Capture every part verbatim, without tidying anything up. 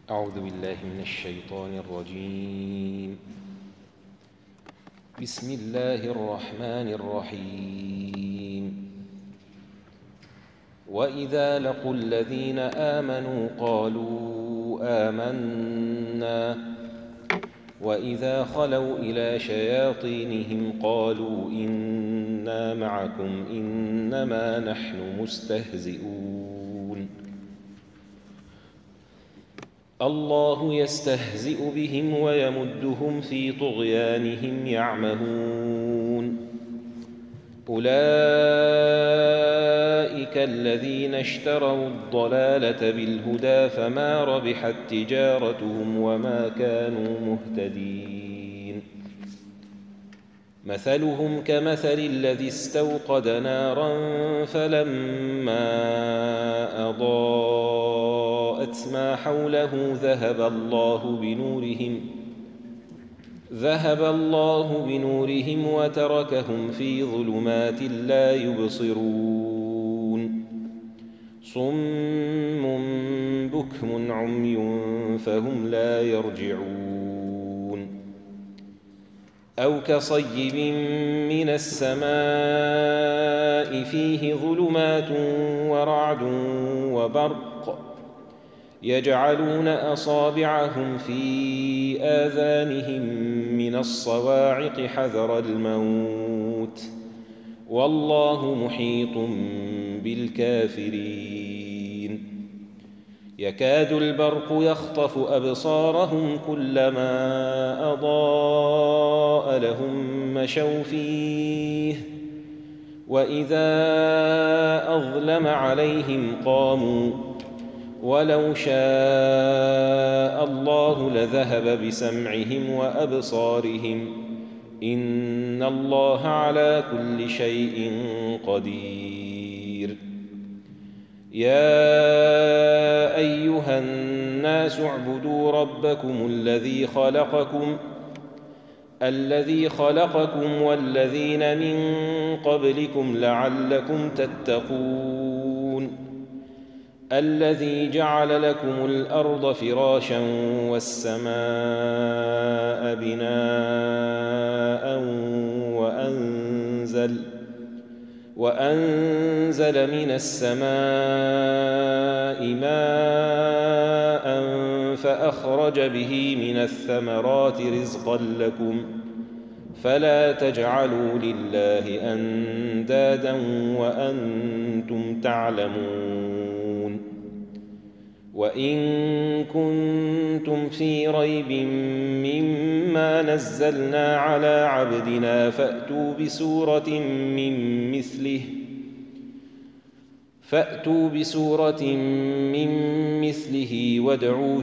أعوذ بالله من الشيطان الرجيم. بسم الله الرحمن الرحيم. وإذا لقوا الذين آمنوا قالوا آمنا وإذا خلوا إلى شياطينهم قالوا إنا معكم إنما نحن مستهزئون الله يستهزئ بهم ويمدهم في طغيانهم يعمهون أولئك الذين اشتروا الضلالة بالهدى فما ربحت تجارتهم وما كانوا مهتدين مثلهم كمثل الذي استوقد نارا فلما أضاءت ما حوله ذهب الله بنورهم ذهب الله بنورهم وتركهم في ظلمات لا يبصرون صم بكم عمي فهم لا يرجعون أو كصيب من السماء فيه ظلمات ورعد وبرق يجعلون أصابعهم في آذانهم من الصواعق حذر الموت والله محيط بالكافرين يكاد البرق يخطف أبصارهم كلما أضاء لهم مشوا فيه وإذا أظلم عليهم قاموا ولو شاء الله لذهب بسمعهم وأبصارهم إن الله على كل شيء قدير يا أيها الناس اعبدوا ربكم الذي خلقكم الذي خلقكم والذين من قبلكم لعلكم تتقون الذي جعل لكم الأرض فراشا والسماء بناء وأنزل وأنزل من السماء ماء فأخرج به من الثمرات رزقا لكم فلا تجعلوا لله أندادا وأنتم تعلمون وإن كنتم في ريب مما نزلنا على عبدنا فأتوا بسورة من مثله فأتوا بسورة من مثله وادعوا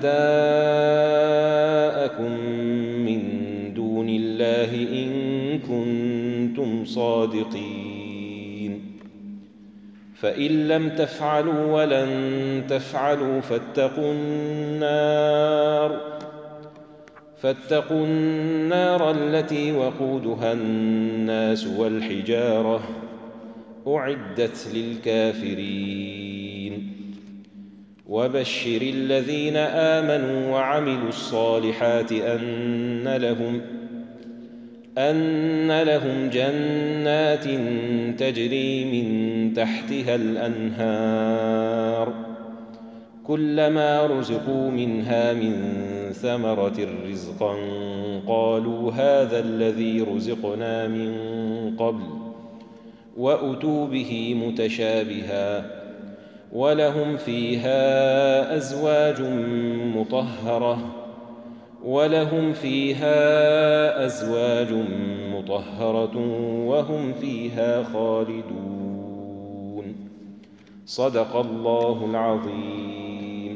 شهداءكم من دون الله إن كنتم صادقين فإن لم تفعلوا ولن تفعلوا فاتقوا النار فاتقوا النار التي وقودها الناس والحجارة أعدت للكافرين وبشر الذين آمنوا وعملوا الصالحات أن لهم أن لهم جنات تجري من تحتها الأنهار كلما رزقوا منها من ثمرة رزقا قالوا هذا الذي رزقنا من قبل وأتوا به متشابها ولهم فيها أزواج مطهرة ولهم فيها أزواج مطهرة وهم فيها خالدون صدق الله العظيم.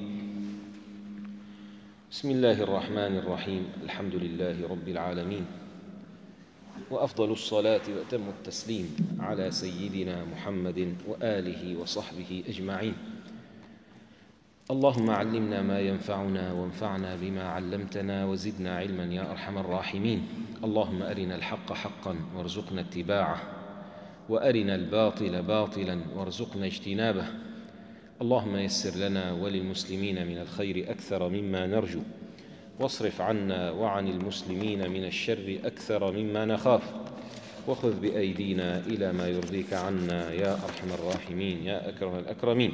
بسم الله الرحمن الرحيم. الحمد لله رب العالمين وأفضل الصلاة وأتم التسليم على سيدنا محمد وآله وصحبه أجمعين. اللهم علمنا ما ينفعنا وانفعنا بما علمتنا وزدنا علما يا أرحم الراحمين. اللهم أرنا الحق حقا وارزقنا اتباعه وأرنا الباطل باطلا وارزقنا اجتنابه اللهم يسر لنا وللمسلمين من الخير أكثر مما نرجو، واصرف عنا وعن المسلمين من الشر أكثر مما نخاف، وخذ بأيدينا إلى ما يرضيك عنا يا أرحم الراحمين يا أكرم الأكرمين.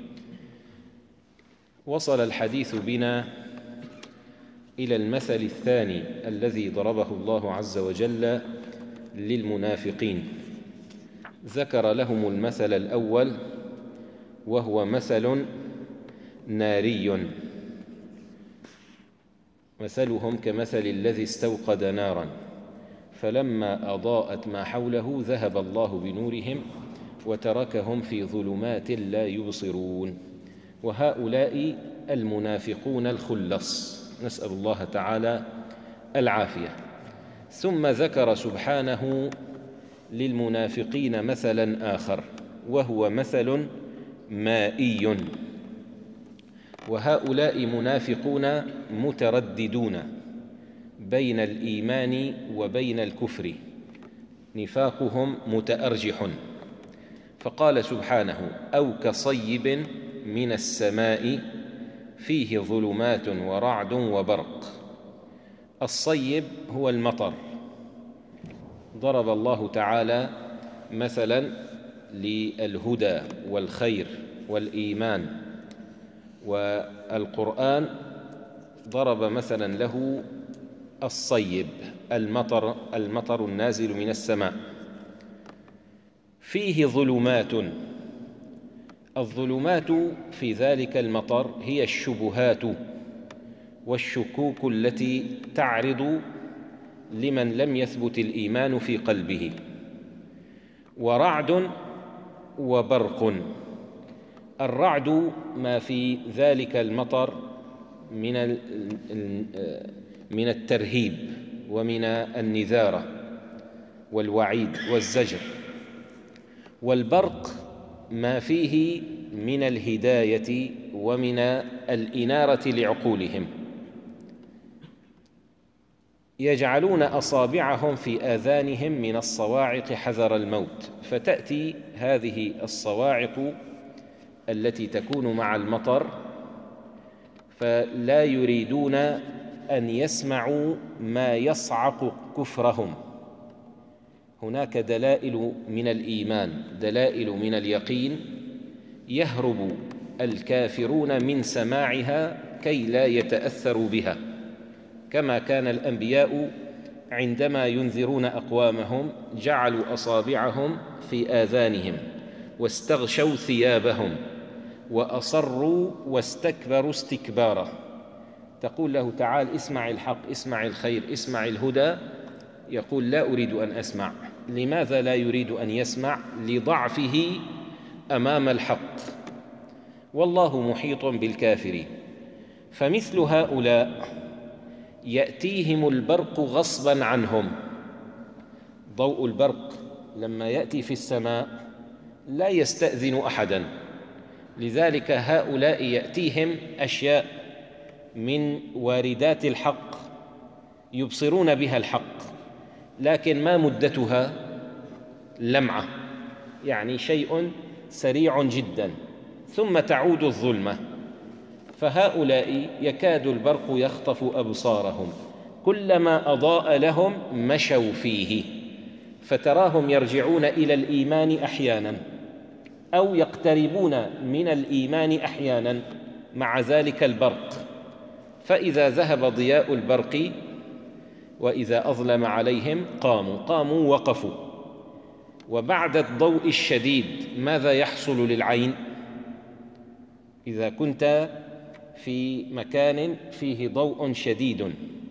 وصل الحديث بنا إلى المثل الثاني الذي ضربه الله عز وجل للمنافقين. ذكر لهم المثل الأول وهو مثل ناري، مثلهم كمثل الذي استوقد نارا فلما أضاءت ما حوله ذهب الله بنورهم وتركهم في ظلمات لا يبصرون. وهؤلاء المنافقون الخلص، نسأل الله تعالى العافية. ثم ذكر سبحانه للمنافقين مثلا آخر وهو مثل مائي، وهؤلاء منافقون مترددون بين الإيمان وبين الكفر، نفاقهم متأرجح. فقال سبحانه: أو كصيب من السماء فيه ظلمات ورعد وبرق. الصيب هو المطر. ضرب الله تعالى مثلا للهدى والخير والإيمان، والقرآن ضرب مثلا له الصيب، المطر المطر النازل من السماء. فيه ظلمات، الظلمات في ذلك المطر هي الشبهات والشكوك التي تعرض لمن لم يثبت الإيمان في قلبه. ورعد وبرق، الرعد ما في ذلك المطر من من الترهيب ومن النذارة والوعيد والزجر. والبرق ما فيه من الهداية ومن الإنارة لعقولهم. يجعلون أصابعهم في آذانهم من الصواعق حذر الموت، فتأتي هذه الصواعق التي تكون مع المطر فلا يريدون أن يسمعوا ما يصعق كفرهم. هناك دلائل من الإيمان، دلائل من اليقين، يهرب الكافرون من سماعها كي لا يتأثروا بها، كما كان الأنبياء عندما ينذرون أقوامهم جعلوا أصابعهم في آذانهم واستغشوا ثيابهم وأصروا واستكبروا استكبارا. تقول له: تعال اسمع الحق، اسمع الخير، اسمع الهدى، يقول: لا أريد أن أسمع. لماذا لا يريد أن يسمع؟ لضعفه أمام الحق، والله محيط بالكافرين. فمثل هؤلاء يأتيهم البرق غصبا عنهم. ضوء البرق لما يأتي في السماء لا يستأذن أحدا، لذلك هؤلاء يأتيهم أشياء من واردات الحق يبصرون بها الحق، لكن ما مدتها؟ لمعة، يعني شيء سريع جدا، ثم تعود الظلمة. فهؤلاء يكاد البرق يخطف أبصارهم، كلما أضاء لهم مشوا فيه، فتراهم يرجعون إلى الإيمان أحيانا أو يقتربون من الإيمان أحيانا مع ذلك البرق. فإذا ذهب ضياء البرق وإذا أظلم عليهم قاموا قاموا وقفوا. وبعد الضوء الشديد ماذا يحصل للعين؟ إذا كنت في مكان فيه ضوء شديد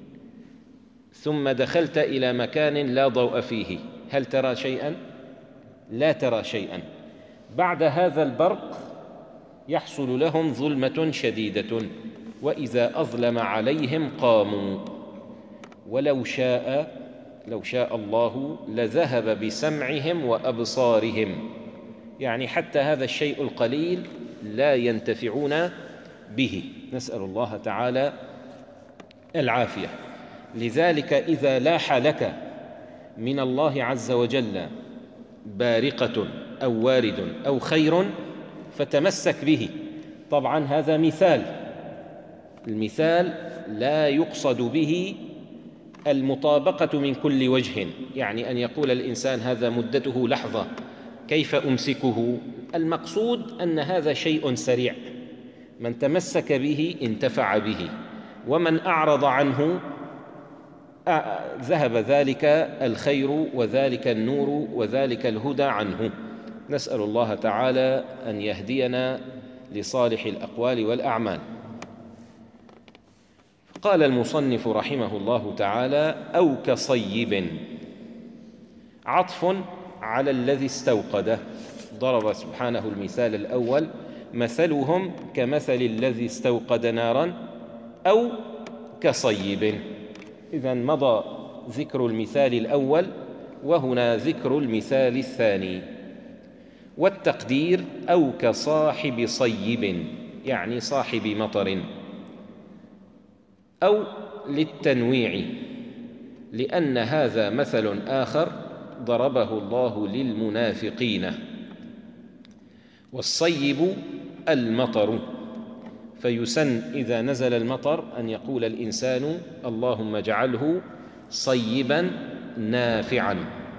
ثم دخلت إلى مكان لا ضوء فيه، هل ترى شيئا؟ لا ترى شيئا. بعد هذا البرق يحصل لهم ظلمة شديدة، وإذا أظلم عليهم قاموا. ولو شاء لو شاء الله لذهب بسمعهم وأبصارهم، يعني حتى هذا الشيء القليل لا ينتفعون به، نسأل الله تعالى العافية. لذلك إذا لاح لك من الله عز وجل بارقة أو وارد أو خير فتمسك به، طبعا هذا مثال، المثال لا يقصد به المطابقة من كل وجه، يعني أن يقول الإنسان هذا مدته لحظة كيف أمسكه؟ المقصود أن هذا شيء سريع، من تمسك به انتفع به، ومن أعرض عنه ذهب ذلك الخير وذلك النور وذلك الهدى عنه. نسأل الله تعالى أن يهدينا لصالح الأقوال والأعمال. قال المصنف رحمه الله تعالى: أو كصيب، عطف على الذي استوقده. ضرب سبحانه المثال الأول: مثلهم كمثل الذي استوقد نارا أو كصيب. إذن مضى ذكر المثال الأول، وهنا ذكر المثال الثاني. والتقدير: أو كصاحب صيب، يعني صاحب مطر. أو للتنويع، لأن هذا مثل آخر ضربه الله للمنافقين. والصيب المطر، فيسن إذا نزل المطر أن يقول الإنسان: اللهم اجعله صيبا نافعا.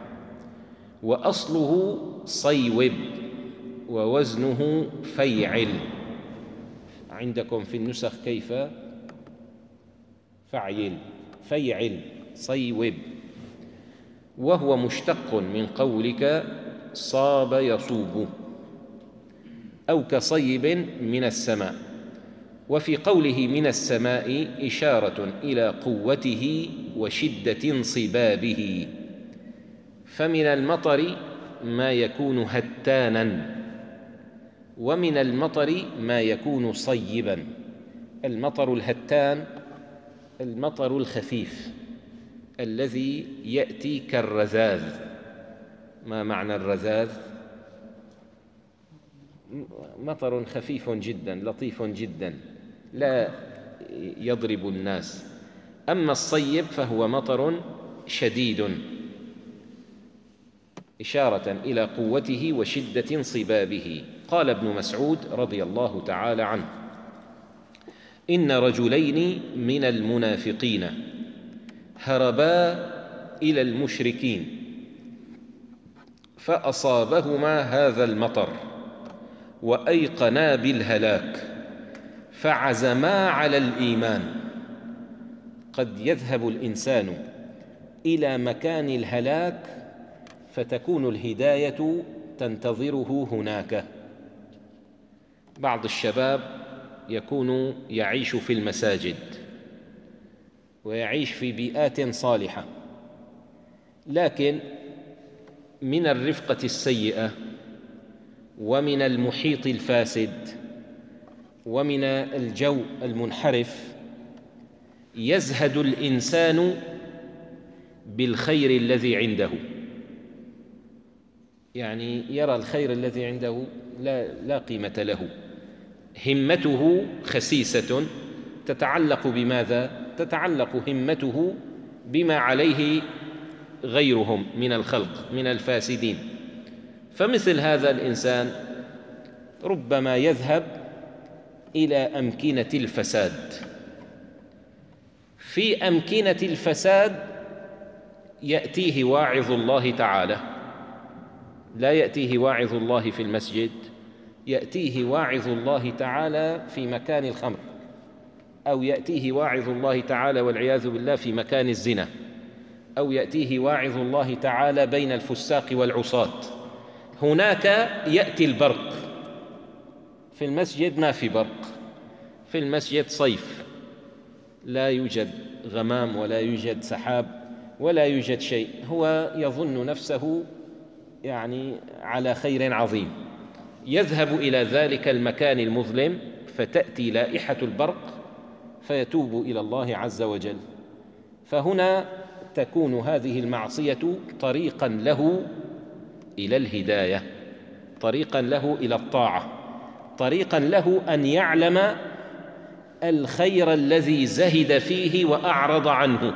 وأصله صيوب، ووزنه فيعل. عندكم في النسخ كيف؟ فعيل، فيعل، صيوب. وهو مشتق من قولك صاب يصوب. أو كصيب من السماء. وفي قوله من السماء إشارة إلى قوته وشدة صبابه، فمن المطر ما يكون هتانا، ومن المطر ما يكون صيبا. المطر الهتان المطر الخفيف الذي يأتي كالرذاذ. ما معنى الرذاذ؟ مطر خفيف جدا لطيف جدا لا يضرب الناس. أما الصيب فهو مطر شديد، إشارة إلى قوته وشدة صبابه. قال ابن مسعود رضي الله تعالى عنه: إن رجلين من المنافقين هربا إلى المشركين فأصابهما هذا المطر وأيقنا بالهلاك فعزما على الإيمان. قد يذهب الإنسان إلى مكان الهلاك فتكون الهداية تنتظره هناك. بعض الشباب يكون يعيش في المساجد ويعيش في بيئات صالحة، لكن من الرفقة السيئة ومن المحيط الفاسد ومن الجو المنحرف يزهد الإنسان بالخير الذي عنده، يعني يرى الخير الذي عنده لا, لا قيمة له. همته خسيسة تتعلق بماذا؟ تتعلق همته بما عليه غيرهم من الخلق من الفاسدين. فمثل هذا الإنسان ربما يذهب إلى أمكنة الفساد. في أمكنة الفساد يأتيه واعظ الله تعالى، لا يأتيه واعظ الله في المسجد، يأتيه واعظ الله تعالى في مكان الخمر، أو يأتيه واعظ الله تعالى والعياذ بالله في مكان الزنا، أو يأتيه واعظ الله تعالى بين الفساق والعصاة. هناك يأتي البرق، في المسجد ما في برق، في المسجد صيف، لا يوجد غمام ولا يوجد سحاب ولا يوجد شيء، هو يظن نفسه يعني على خير عظيم. يذهب إلى ذلك المكان المظلم فتأتي لائحة البرق فيتوب إلى الله عز وجل. فهنا تكون هذه المعصية طريقا له إلى الهداية، طريقا له إلى الطاعة، طريقا له أن يعلم الخير الذي زهد فيه وأعرض عنه.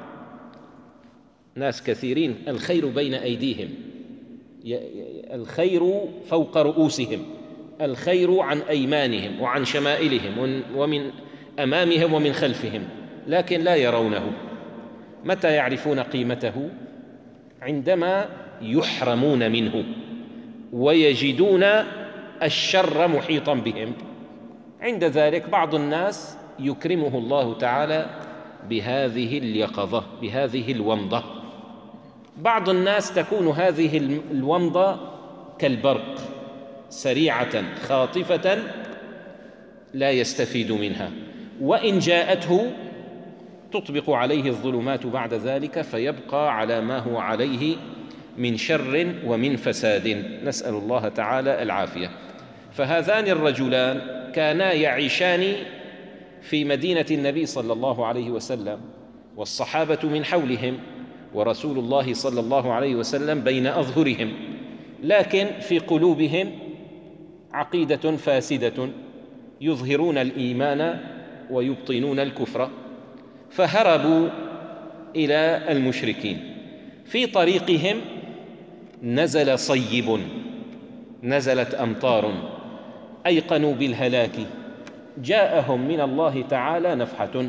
ناس كثيرين الخير بين أيديهم، الخير فوق رؤوسهم، الخير عن أيمانهم وعن شمائلهم ومن أمامهم ومن خلفهم، لكن لا يرونه. متى يعرفون قيمته؟ عندما يحرمون منه ويجدون الشر محيطا بهم. عند ذلك بعض الناس يكرمه الله تعالى بهذه اليقظة، بهذه الومضة. بعض الناس تكون هذه الومضة كالبرق، سريعة خاطفة لا يستفيد منها، وإن جاءته تطبق عليه الظلمات بعد ذلك فيبقى على ما هو عليه من شر ومن فساد، نسأل الله تعالى العافية. فهذان الرجلان كانا يعيشان في مدينة النبي صلى الله عليه وسلم، والصحابة من حولهم، ورسول الله صلى الله عليه وسلم بين أظهرهم، لكن في قلوبهم عقيدة فاسدة، يظهرون الإيمان ويبطنون الكفر، فهربوا إلى المشركين. في طريقهم نزل صيب، نزلت أمطار، أيقنوا بالهلاك، جاءهم من الله تعالى نفحة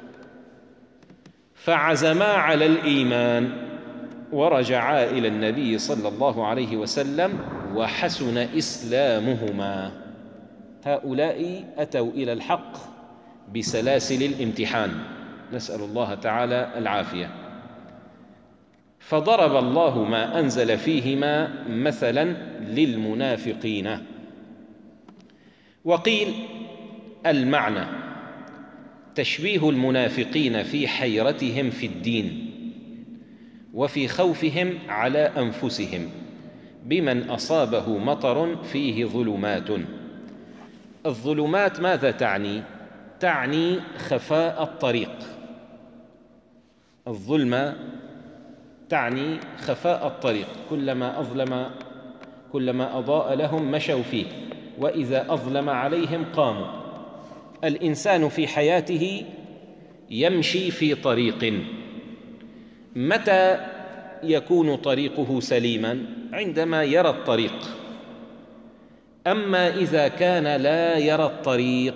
فعزما على الإيمان ورجعا إلى النبي صلى الله عليه وسلم وحسن إسلامهما. هؤلاء أتوا إلى الحق بسلاسل الامتحان، نسأل الله تعالى العافية. فضرب الله ما أنزل فيهما مثلا للمنافقين. وقيل المعنى تشبيه المنافقين في حيرتهم في الدين وفي خوفهم على أنفسهم بمن أصابه مطر فيه ظلمات. الظلمات ماذا تعني؟ تعني خفاء الطريق. الظلمة تعني خفاء الطريق، كلما أظلم كلما أضاء لهم مشوا فيه، وإذا أظلم عليهم قاموا. الإنسان في حياته يمشي في طريق، متى يكون طريقه سليما؟ عندما يرى الطريق. أما إذا كان لا يرى الطريق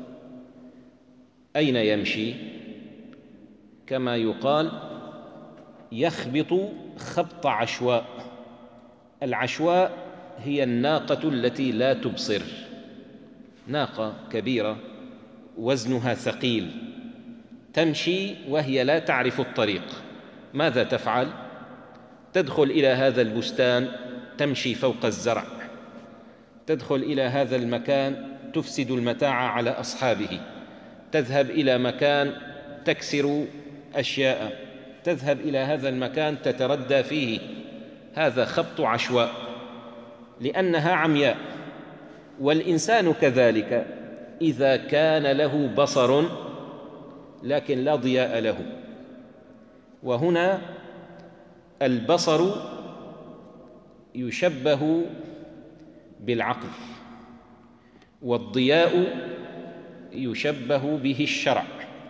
أين يمشي؟ كما يقال يخبط خبط عشواء. العشواء هي الناقة التي لا تبصر، ناقة كبيرة وزنها ثقيل تمشي وهي لا تعرف الطريق، ماذا تفعل؟ تدخل إلى هذا البستان تمشي فوق الزرع، تدخل إلى هذا المكان تفسد المتاع على أصحابه، تذهب إلى مكان تكسر أشياء، تذهب إلى هذا المكان تتردى فيه. هذا خبط عشواء لأنها عمياء. والإنسان كذلك إذا كان له بصر لكن لا ضياء له. وهنا البصر يشبه بالعقل، والضياء يشبه به الشرع.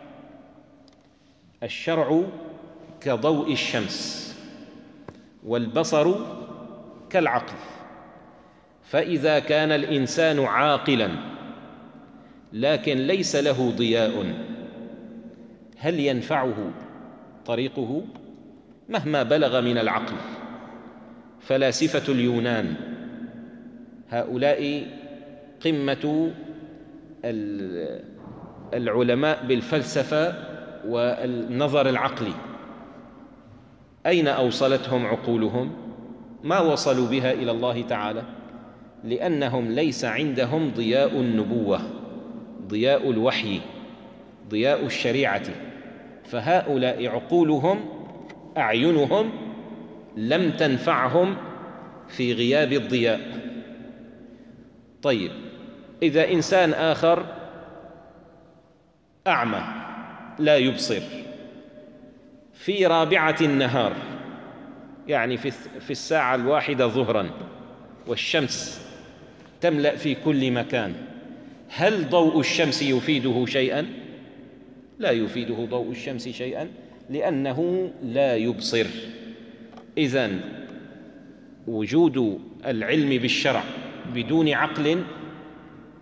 الشرع كضوء الشمس والبصر كالعقل. فإذا كان الإنسان عاقلاً لكن ليس له ضياء، هل ينفعه طريقه؟ مهما بلغ من العقل. فلاسفة اليونان هؤلاء قمة العلماء بالفلسفة والنظر العقلي، أين أوصلتهم عقولهم؟ ما وصلوا بها إلى الله تعالى، لأنهم ليس عندهم ضياء النبوة، ضياء الوحي، ضياء الشريعة. فهؤلاء عقولهم أعينهم لم تنفعهم في غياب الضياء. طيب، إذا إنسان آخر أعمى لا يبصر في رابعة النهار، يعني في الساعة الواحدة ظهراً والشمس تملأ في كل مكان، هل ضوء الشمس يفيده شيئاً؟ لا يفيده ضوء الشمس شيئاً لأنه لا يبصر. إذن وجود العلم بالشرع بدون عقل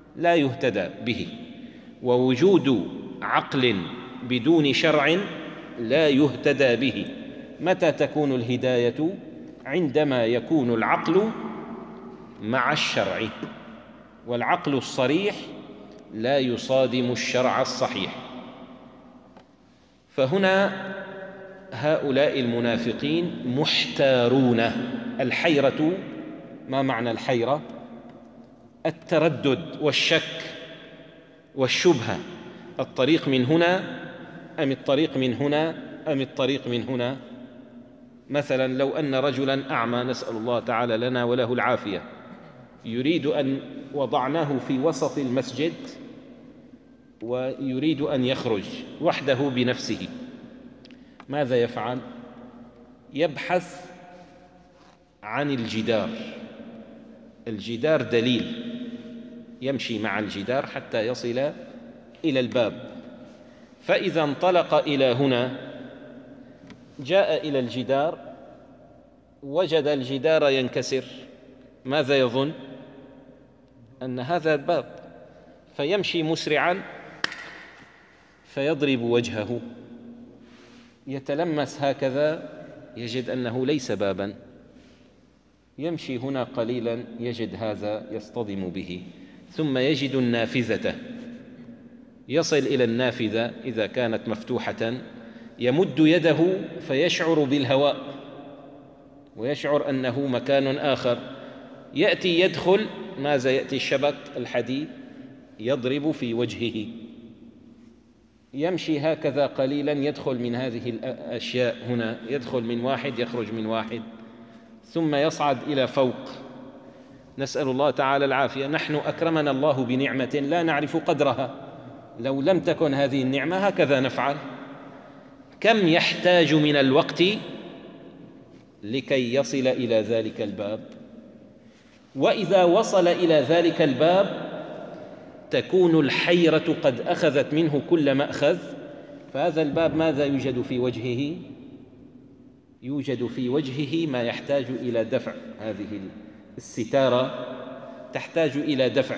لا يهتدى به، ووجود عقل بدون شرع لا يهتدى به. متى تكون الهداية؟ عندما يكون العقل مع الشرع، والعقل الصريح لا يصادم الشرع الصحيح. فهنا هؤلاء المنافقين محتارون. الحيرة، ما معنى الحيرة؟ التردد والشك والشبهة، الطريق من هنا أم الطريق من هنا أم الطريق من هنا. مثلا لو أن رجلا أعمى، نسأل الله تعالى لنا وله العافية، يريد أن وضعناه في وسط المسجد ويريد أن يخرج وحده بنفسه، ماذا يفعل؟ يبحث عن الجدار. الجدار دليل، يمشي مع الجدار حتى يصل إلى الباب. فإذا انطلق إلى هنا، جاء إلى الجدار، وجد الجدار ينكسر، ماذا يظن؟ أن هذا الباب، فيمشي مسرعا فيضرب وجهه، يتلمس هكذا يجد أنه ليس بابا، يمشي هنا قليلا يجد هذا يصطدم به، ثم يجد النافذة، يصل إلى النافذة إذا كانت مفتوحة، يمد يده فيشعر بالهواء ويشعر أنه مكان آخر، يأتي يدخل، ماذا يأتي؟ الشبك الحديد يضرب في وجهه، يمشي هكذا قليلا يدخل من هذه الأشياء، هنا يدخل من واحد يخرج من واحد، ثم يصعد إلى فوق، نسأل الله تعالى العافية. نحن أكرمنا الله بنعمة لا نعرف قدرها، لو لم تكن هذه النعمة هكذا نفعل. كم يحتاج من الوقت لكي يصل إلى ذلك الباب؟ وإذا وصل إلى ذلك الباب تكون الحيرة قد أخذت منه كل مأخذ، فهذا الباب ماذا يوجد في وجهه؟ يوجد في وجهه ما يحتاج إلى دفع، هذه الستارة تحتاج إلى دفع،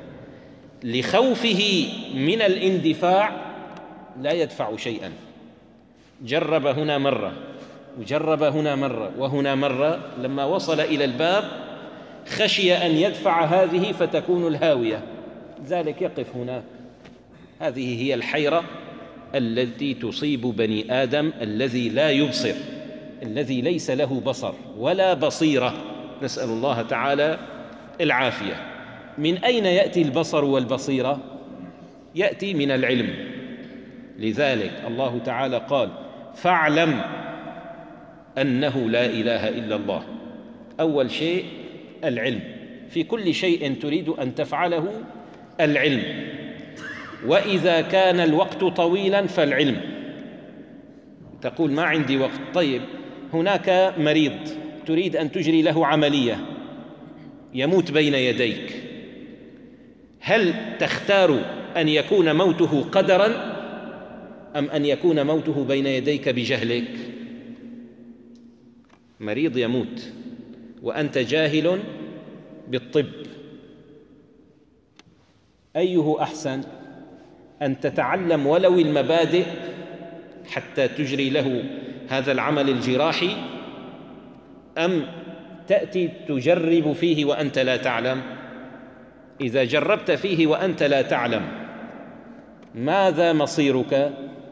لخوفه من الاندفاع لا يدفع شيئا. جرب هنا مرة وجرب هنا مرة وهنا مرة، لما وصل إلى الباب خشي أن يدفع هذه فتكون الهاوية، ذلك يقف هناك. هذه هي الحيرة التي تصيب بني آدم الذي لا يبصر، الذي ليس له بصر ولا بصيرة، نسأل الله تعالى العافية. من أين يأتي البصر والبصيرة؟ يأتي من العلم. لذلك الله تعالى قال: فاعلم أنه لا إله إلا الله. أول شيء العلم، في كل شيء تريد أن تفعله العلم، وإذا كان الوقت طويلا فالعلم. تقول ما عندي وقت، طيب هناك مريض تريد أن تجري له عملية، يموت بين يديك، هل تختار أن يكون موته قدرا أم أن يكون موته بين يديك بجهلك؟ مريض يموت وأنت جاهل بالطب، أيه أحسن؟ أن تتعلم ولو المبادئ حتى تجري له هذا العمل الجراحي، أم تأتي تجرب فيه وأنت لا تعلم؟ إذا جربت فيه وأنت لا تعلم ماذا مصيرك؟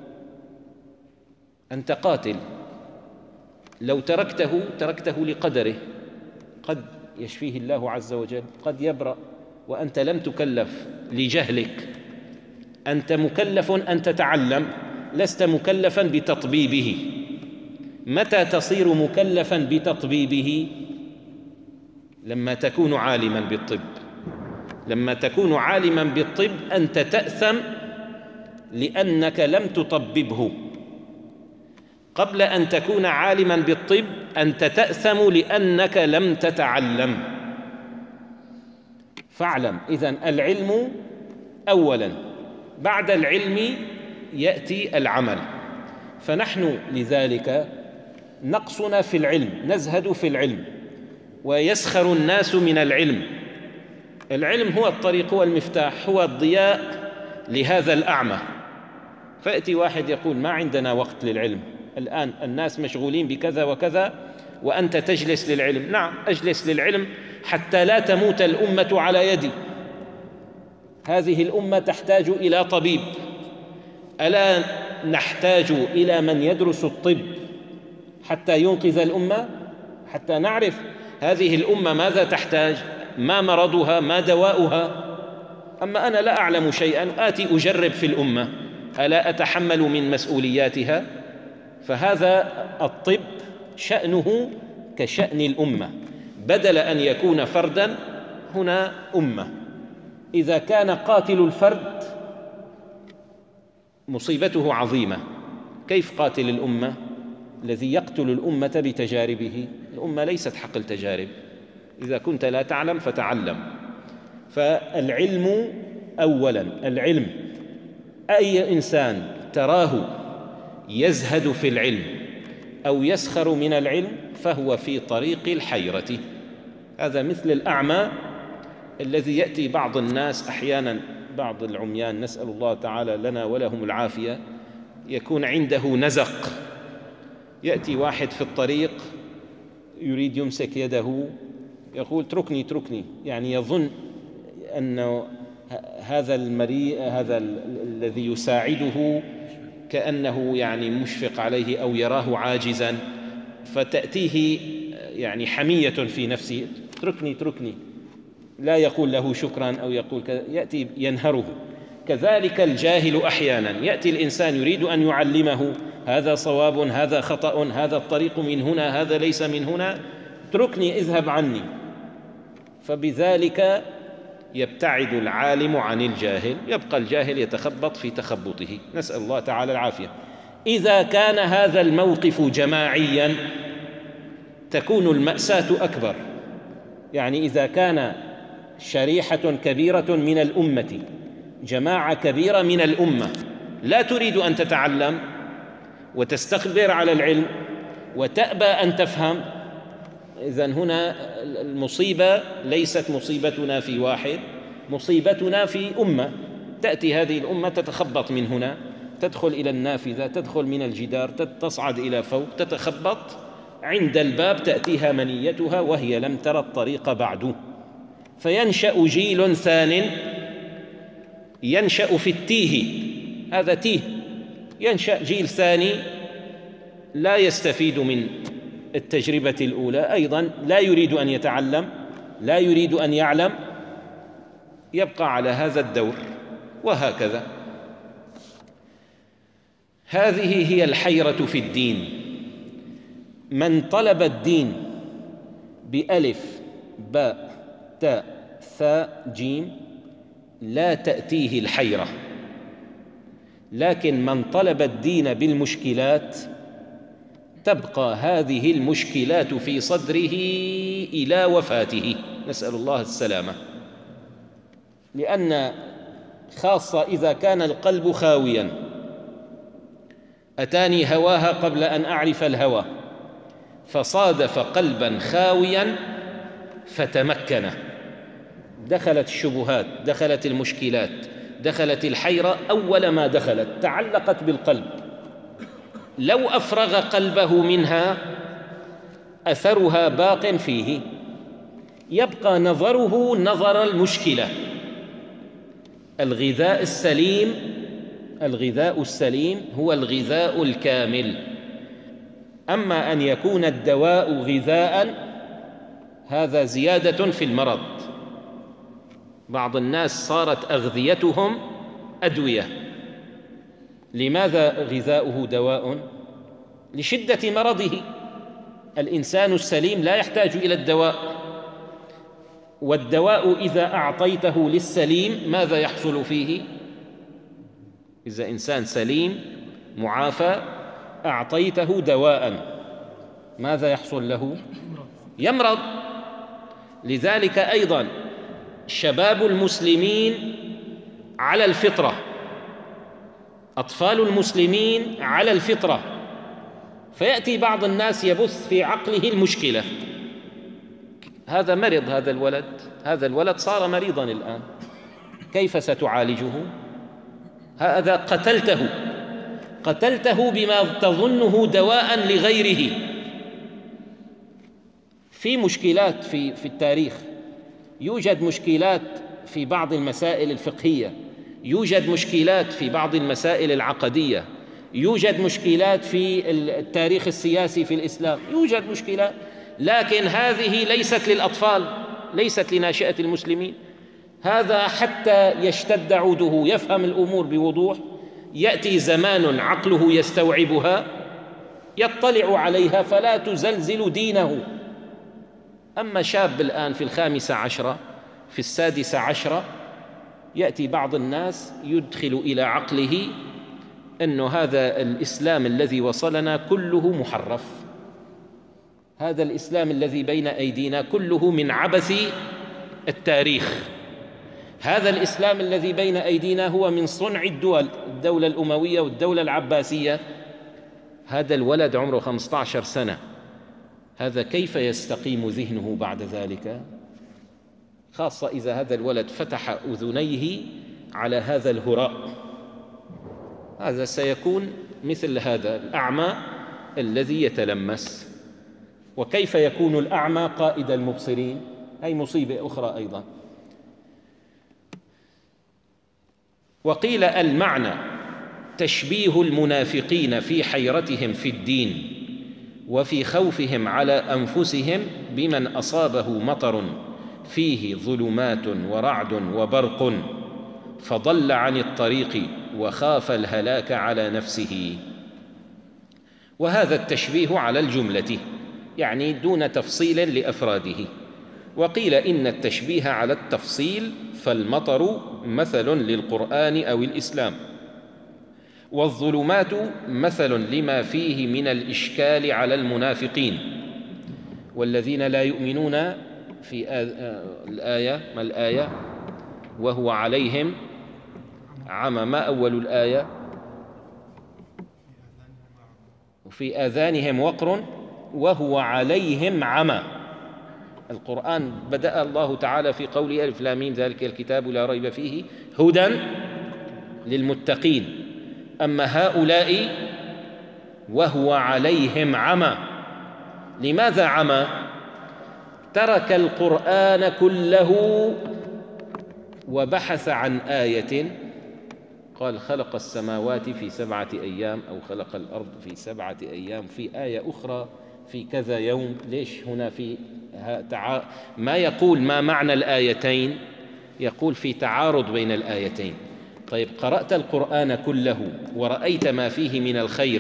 أنت قاتل، لو تركته تركته لقدره، قد يشفيه الله عز وجل، قد يبرأ وأنت لم تكلف لجهلك. أنت مكلف أن تتعلم، لست مكلفا بتطبيبه. متى تصير مكلفا بتطبيبه؟ لما تكون عالما بالطب. لما تكون عالما بالطب أنت تأثم لأنك لم تطببه. قبل أن تكون عالما بالطب أنت تأثم لأنك لم تتعلم. فاعلم. إذن العلم أولا، بعد العلم يأتي العمل. فنحن لذلك نقصنا في العلم، نزهد في العلم، ويسخر الناس من العلم. العلم هو الطريق، هو المفتاح، هو الضياء لهذا الأعمى. فيأتي واحد يقول ما عندنا وقت للعلم، الآن الناس مشغولين بكذا وكذا وأنت تجلس للعلم. نعم، أجلس للعلم حتى لا تموت الأمة على يدي. هذه الأمة تحتاج إلى طبيب، ألا نحتاج إلى من يدرس الطب حتى ينقذ الأمة، حتى نعرف هذه الأمة ماذا تحتاج، ما مرضها، ما دواؤها. أما أنا لا أعلم شيئا آتي أجرب في الأمة، ألا أتحمل من مسؤولياتها؟ فهذا الطب شأنه كشأن الأمة، بدل أن يكون فردا هنا أمة. إذا كان قاتل الفرد مصيبته عظيمة، كيف قاتل الأمة الذي يقتل الأمة بتجاربه؟ الأمة ليست حقل تجارب. إذا كنت لا تعلم فتعلم. فالعلم أولا، العلم، أي إنسان تراه يزهد في العلم أو يسخر من العلم فهو في طريق الحيرة. هذا مثل الأعمى الذي يأتي بعض الناس أحيانا، بعض العميان، نسأل الله تعالى لنا ولهم العافية، يكون عنده نزق، يأتي واحد في الطريق يريد يمسك يده، يقول اتركني اتركني، يعني يظن أن هذا المريء هذا الذي يساعده كأنه يعني مشفق عليه أو يراه عاجزا، فتأتيه يعني حمية في نفسه، اتركني اتركني، لا يقول له شكرا أو يقول كذا، يأتي ينهره. كذلك الجاهل أحيانا يأتي الإنسان يريد أن يعلمه هذا صواب، هذا خطأ، هذا الطريق من هنا، هذا ليس من هنا، اتركني، اذهب عني. فبذلك يبتعد العالم عن الجاهل، يبقى الجاهل يتخبط في تخبطه، نسأل الله تعالى العافية. إذا كان هذا الموقف جماعيا تكون المأساة أكبر. يعني إذا كان شريحة كبيرة من الأمة، جماعة كبيرة من الأمة لا تريد أن تتعلم وتستكبر على العلم وتأبى أن تفهم، إذن هنا المصيبة ليست مصيبتنا في واحد، مصيبتنا في أمة. تأتي هذه الأمة تتخبط من هنا، تدخل إلى النافذة، تدخل من الجدار، تصعد إلى فوق، تتخبط، عند الباب تأتيها منيتها وهي لم ترى الطريق بعد. فينشأ جيل ثان ينشأ في التيه، هذا تيه، ينشأ جيل ثاني لا يستفيد من التجربة الأولى، أيضا لا يريد أن يتعلم، لا يريد أن يعلم، يبقى على هذا الدور، وهكذا. هذه هي الحيرة في الدين. من طلب الدين بألف باء تاء ثاء جيم لا تأتيه الحيرة، لكن من طلب الدين بالمشكلات تبقى هذه المشكلات في صدره إلى وفاته، نسأل الله السلامة. لأن خاصة إذا كان القلب خاويا، أتاني هواها قبل أن أعرف الهوى، فصادف قلبا خاويا فتمكن، دخلت الشبهات، دخلت المشكلات، دخلت الحيرة، أول ما دخلت تعلقت بالقلب، لو أفرغ قلبه منها أثرها باق فيه، يبقى نظره نظر المشكلة. الغذاء السليم الغذاء السليم هو الغذاء الكامل. أما أن يكون الدواء غذاء هذا زيادة في المرض. بعض الناس صارت أغذيتهم أدوية. لماذا غذاؤه دواء؟ لشدة مرضه. الإنسان السليم لا يحتاج إلى الدواء، والدواء إذا أعطيته للسليم ماذا يحصل فيه؟ إذا إنسان سليم معافى أعطيته دواء ماذا يحصل له؟ يمرض. لذلك أيضا شباب المسلمين على الفطرة، أطفال المسلمين على الفطرة، فيأتي بعض الناس يبث في عقله المشكلة، هذا مرض، هذا الولد هذا الولد صار مريضا الآن، كيف ستعالجه؟ هذا قتلته قتلته بما تظنه دواء لغيره. في مشكلات في في التاريخ، يوجد مشكلات في بعض المسائل الفقهية، يوجد مشكلات في بعض المسائل العقدية، يوجد مشكلات في التاريخ السياسي في الإسلام، يوجد مشكلات، لكن هذه ليست للأطفال، ليست لناشئة المسلمين. هذا حتى يشتد عوده، يفهم الأمور بوضوح، يأتي زمان عقله يستوعبها، يطلع عليها فلا تزلزل دينه. أما شاب الآن في الخامسة عشرة، في السادسة عشرة، يأتي بعض الناس يدخل إلى عقله أن هذا الإسلام الذي وصلنا كله محرف، هذا الإسلام الذي بين أيدينا كله من عبث التاريخ، هذا الإسلام الذي بين أيدينا هو من صنع الدول، الدولة الأموية والدولة العباسية. هذا الولد عمره خمسة عشر سنة، هذا كيف يستقيم ذهنه بعد ذلك؟ خاصة إذا هذا الولد فتح أذنيه على هذا الهراء، هذا سيكون مثل هذا الأعمى الذي يتلمس. وكيف يكون الأعمى قائد المبصرين؟ هي مصيبة أخرى أيضا. وقيل المعنى تشبيه المنافقين في حيرتهم في الدين وفي خوفهم على أنفسهم بمن أصابه مطر فيه ظلمات ورعد وبرق فضل عن الطريق وخاف الهلاك على نفسه. وهذا التشبيه على الجملة، يعني دون تفصيل لأفراده. وقيل إن التشبيه على التفصيل، فالمطر مثل للقرآن أو الإسلام، والظلمات مثل لما فيه من الإشكال على المنافقين والذين لا يؤمنون. في الآية، ما الآية؟ وهو عليهم عمى. ما أول الآية؟ وفي آذانهم وقر وهو عليهم عمى. القرآن بدأ الله تعالى في قوله ألف لام ميم ذلك الكتاب لا ريب فيه هدى للمتقين. أما هؤلاء وهو عليهم عمى. لماذا عمى؟ ترك القرآن كله وبحث عن آية، قال خلق السماوات في سبعة أيام أو خلق الأرض في سبعة أيام، في آية أخرى في كذا يوم. ليش هنا في تع... ما يقول ما معنى الآيتين؟ يقول في تعارض بين الآيتين. طيب، قرأت القرآن كله ورأيت ما فيه من الخير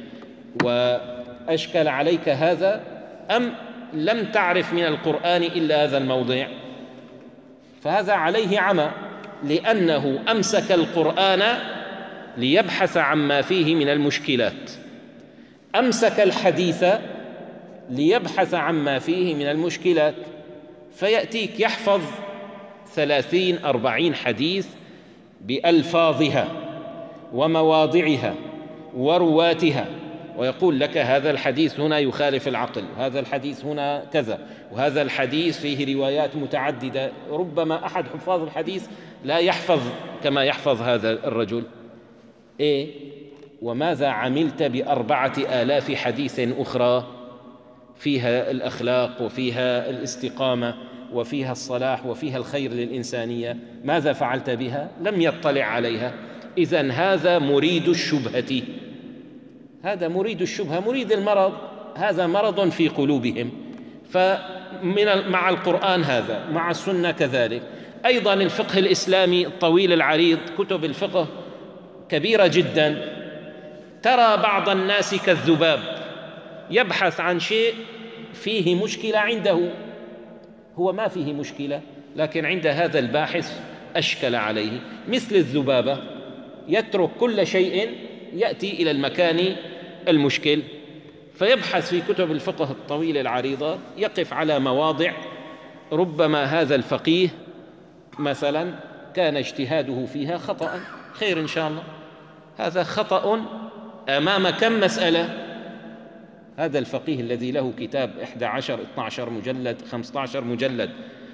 وأشكل عليك هذا، أم لم تعرف من القرآن إلا هذا الموضع؟ فهذا عليه عمى، لأنه أمسك القرآن ليبحث عما فيه من المشكلات، أمسك الحديث ليبحث عما فيه من المشكلات. فيأتيك يحفظ ثلاثين أربعين حديث بألفاظها ومواضعها ورواتها، ويقول لك هذا الحديث هنا يخالف العقل، هذا الحديث هنا كذا، وهذا الحديث فيه روايات متعددة. ربما أحد حفاظ الحديث لا يحفظ كما يحفظ هذا الرجل. إيه؟ وماذا عملت بأربعة آلاف حديث أخرى فيها الأخلاق وفيها الاستقامة وفيها الصلاح وفيها الخير للإنسانية؟ ماذا فعلت بها؟ لم يطلع عليها. إذن هذا مريد الشبهة، هذا مريد الشبهة، مريد المرض، هذا مرض في قلوبهم. فمن مع القرآن هذا، مع السنة كذلك. أيضا الفقه الإسلامي الطويل العريض، كتب الفقه كبيرة جدا. ترى بعض الناس كالذباب يبحث عن شيء فيه مشكلة عنده، هو ما فيه مشكلة، لكن عند هذا الباحث أشكل عليه. مثل الذبابة يترك كل شيء يأتي إلى المكان المشكل، فيبحث في كتب الفقه الطويلة العريضة، يقف على مواضع ربما هذا الفقيه مثلا كان اجتهاده فيها خطأ، خير إن شاء الله، هذا خطأ أمام كم مسألة؟ هذا الفقيه الذي له كتاب إحدى عشر اثنى عشر مجلد خمسة عشر مجلد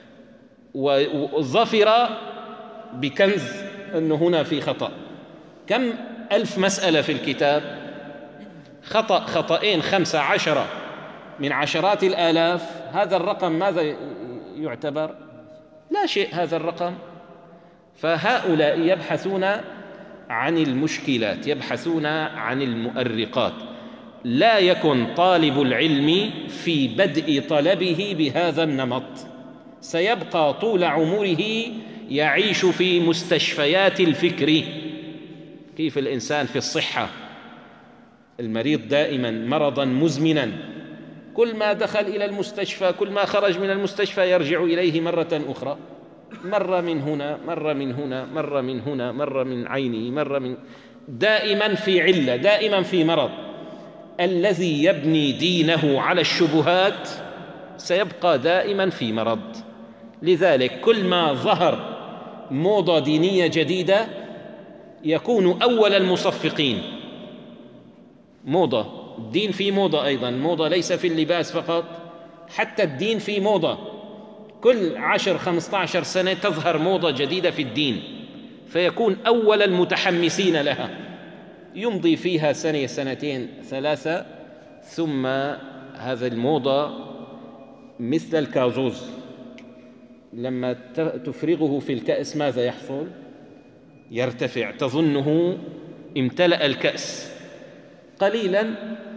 وظفر بكنز أنه هنا في خطأ، كم ألف مسألة في الكتاب، خطأ خطأين خمسة عشر من عشرات الآلاف، هذا الرقم ماذا يعتبر؟ لا شيء هذا الرقم. فهؤلاء يبحثون عن المشكلات، يبحثون عن المؤرقات. لا يكن طالب العلم في بدء طلبه بهذا النمط، سيبقى طول عمره يعيش في مستشفيات الفكر. كيف الإنسان في الصحة، المريض دائما مرضا مزمنا، كل ما دخل إلى المستشفى كل ما خرج من المستشفى يرجع إليه مرة أخرى، مرة من هنا مرة من هنا مرة من هنا مرة من عينه مرة من، دائما في علة، دائما في مرض. الذي يبني دينه على الشبهات سيبقى دائما في مرض. لذلك كل ما ظهر موضة دينية جديدة يكون أول المصفقين. موضة، الدين في موضة أيضا، موضة ليس في اللباس فقط، حتى الدين في موضة. كل عشر خمسة عشر سنة تظهر موضة جديدة في الدين، فيكون أول المتحمسين لها، يمضي فيها سنة سنتين ثلاثة، ثم هذا الموضة مثل الكازوز لما تفرغه في الكأس ماذا يحصل؟ يرتفع، تظنه امتلأ الكأس، قليلا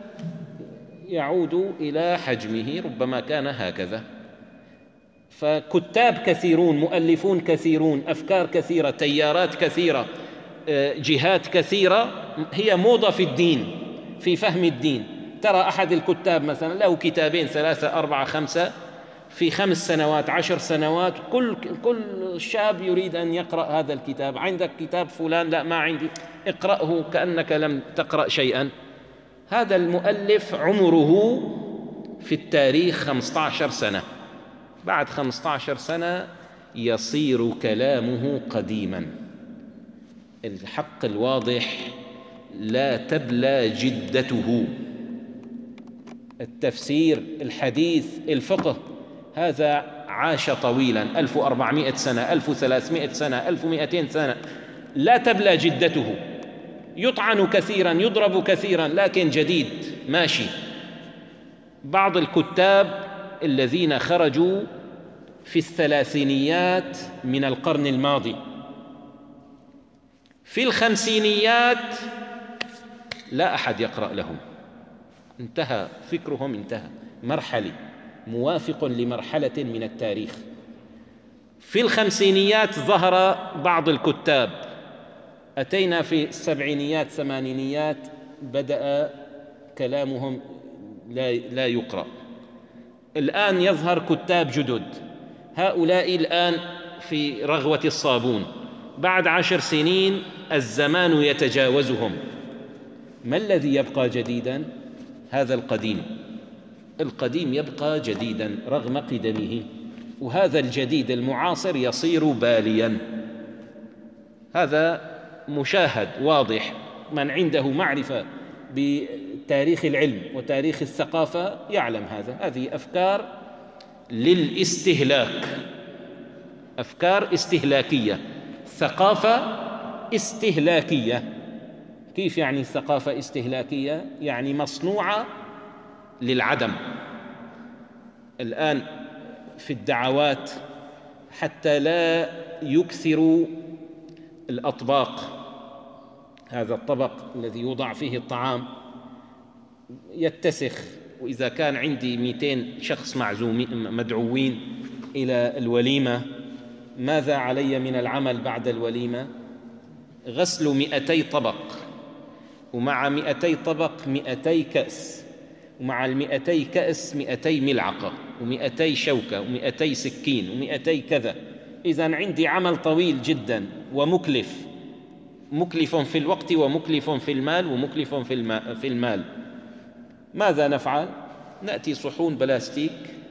يعود إلى حجمه، ربما كان هكذا. فكتاب كثيرون، مؤلفون كثيرون، أفكار كثيرة، تيارات كثيرة، جهات كثيرة، هي موضة في الدين، في فهم الدين. ترى أحد الكتاب مثلا له كتابين ثلاثة أربعة خمسة، في خمس سنوات عشر سنوات كل كل شاب يريد أن يقرأ هذا الكتاب. عندك كتاب فلان؟ لا ما عندي. اقرأه كأنك لم تقرأ شيئا. هذا المؤلف عمره في التاريخ خمسة عشر سنة، بعد خمسة عشر سنة يصير كلامه قديما. الحق الواضح لا تبلى جدته. التفسير، الحديث، الفقه، هذا عاش طويلا، ألف وأربعمائة سنة، ألف وثلاثمائة سنة، ألف ومئتين سنة، لا تبلى جدته. يطعن كثيرا، يضرب كثيرا، لكن جديد ماشي. بعض الكتاب الذين خرجوا في الثلاثينيات من القرن الماضي، في الخمسينيات لا أحد يقرأ لهم، انتهى فكرهم، انتهى، مرحلي، موافق لمرحلة من التاريخ. في الخمسينيات ظهر بعض الكتاب، أتينا في السبعينيات ثمانينيات بدأ كلامهم لا, لا يقرأ. الآن يظهر كتاب جدد، هؤلاء الآن في رغوة الصابون، بعد عشر سنين الزمان يتجاوزهم. ما الذي يبقى جديدا؟ هذا القديم. القديم يبقى جديدا رغم قدمه، وهذا الجديد المعاصر يصير باليا. هذا مشاهد واضح، من عنده معرفة بتاريخ العلم وتاريخ الثقافة يعلم هذا. هذه أفكار للاستهلاك، أفكار استهلاكية، ثقافة استهلاكية. كيف يعني الثقافة استهلاكية؟ يعني مصنوعة للعدم. الآن في الدعوات حتى لا يكثروا الأطباق، هذا الطبق الذي يوضع فيه الطعام يتسخ، وإذا كان عندي مئتين شخص معزومين مدعوين إلى الوليمة، ماذا علي من العمل بعد الوليمة؟ غسل مئتي طبق، ومع مئتي طبق مئتي كأس، ومع المئتي كأس مئتي ملعقة، ومئتي شوكة، ومئتي سكين، ومئتي كذا. إذن عندي عمل طويل جدا ومكلف، مكلف في الوقت ومكلف في المال ومكلف في الماء في المال. ماذا نفعل؟ نأتي صحون بلاستيك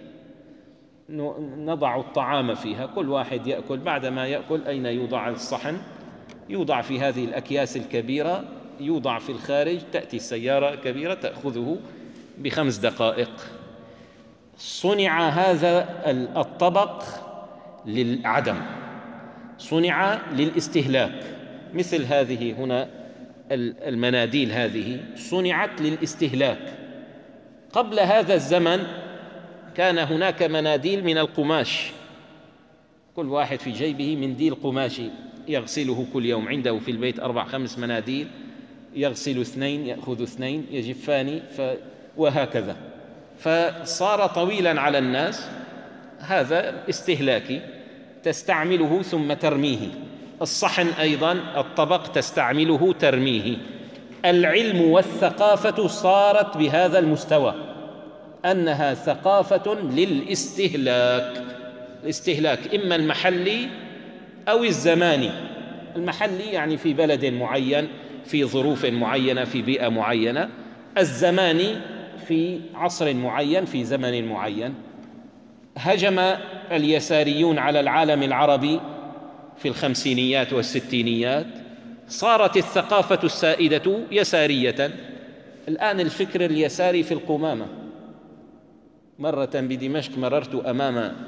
نضع الطعام فيها، كل واحد يأكل، بعدما يأكل أين يوضع الصحن؟ يوضع في هذه الأكياس الكبيرة، يوضع في الخارج، تأتي السيارة كبيرة تأخذه بخمس دقائق. صنع هذا الطبق للعدم، صنع للاستهلاك. مثل هذه هنا المناديل، هذه صنعت للاستهلاك. قبل هذا الزمن كان هناك مناديل من القماش، كل واحد في جيبه منديل قماشي يغسله كل يوم، عنده في البيت أربع خمس مناديل، يغسل اثنين، يأخذ اثنين، يجفان، ف... وهكذا. فصار طويلا على الناس، هذا استهلاكي تستعمله ثم ترميه. الصحن أيضا، الطبق تستعمله ترميه. العلم والثقافة صارت بهذا المستوى، أنها ثقافة للاستهلاك، الاستهلاك إما المحلي أو الزماني. المحلي يعني في بلد معين، في ظروف معينة، في بيئة معينة. الزماني في عصر معين، في زمن معين. هجم اليساريون على العالم العربي في الخمسينيات والستينيات، صارت الثقافة السائدة يسارية. الآن الفكر اليساري في القمامة. مرة بدمشق مررت أمام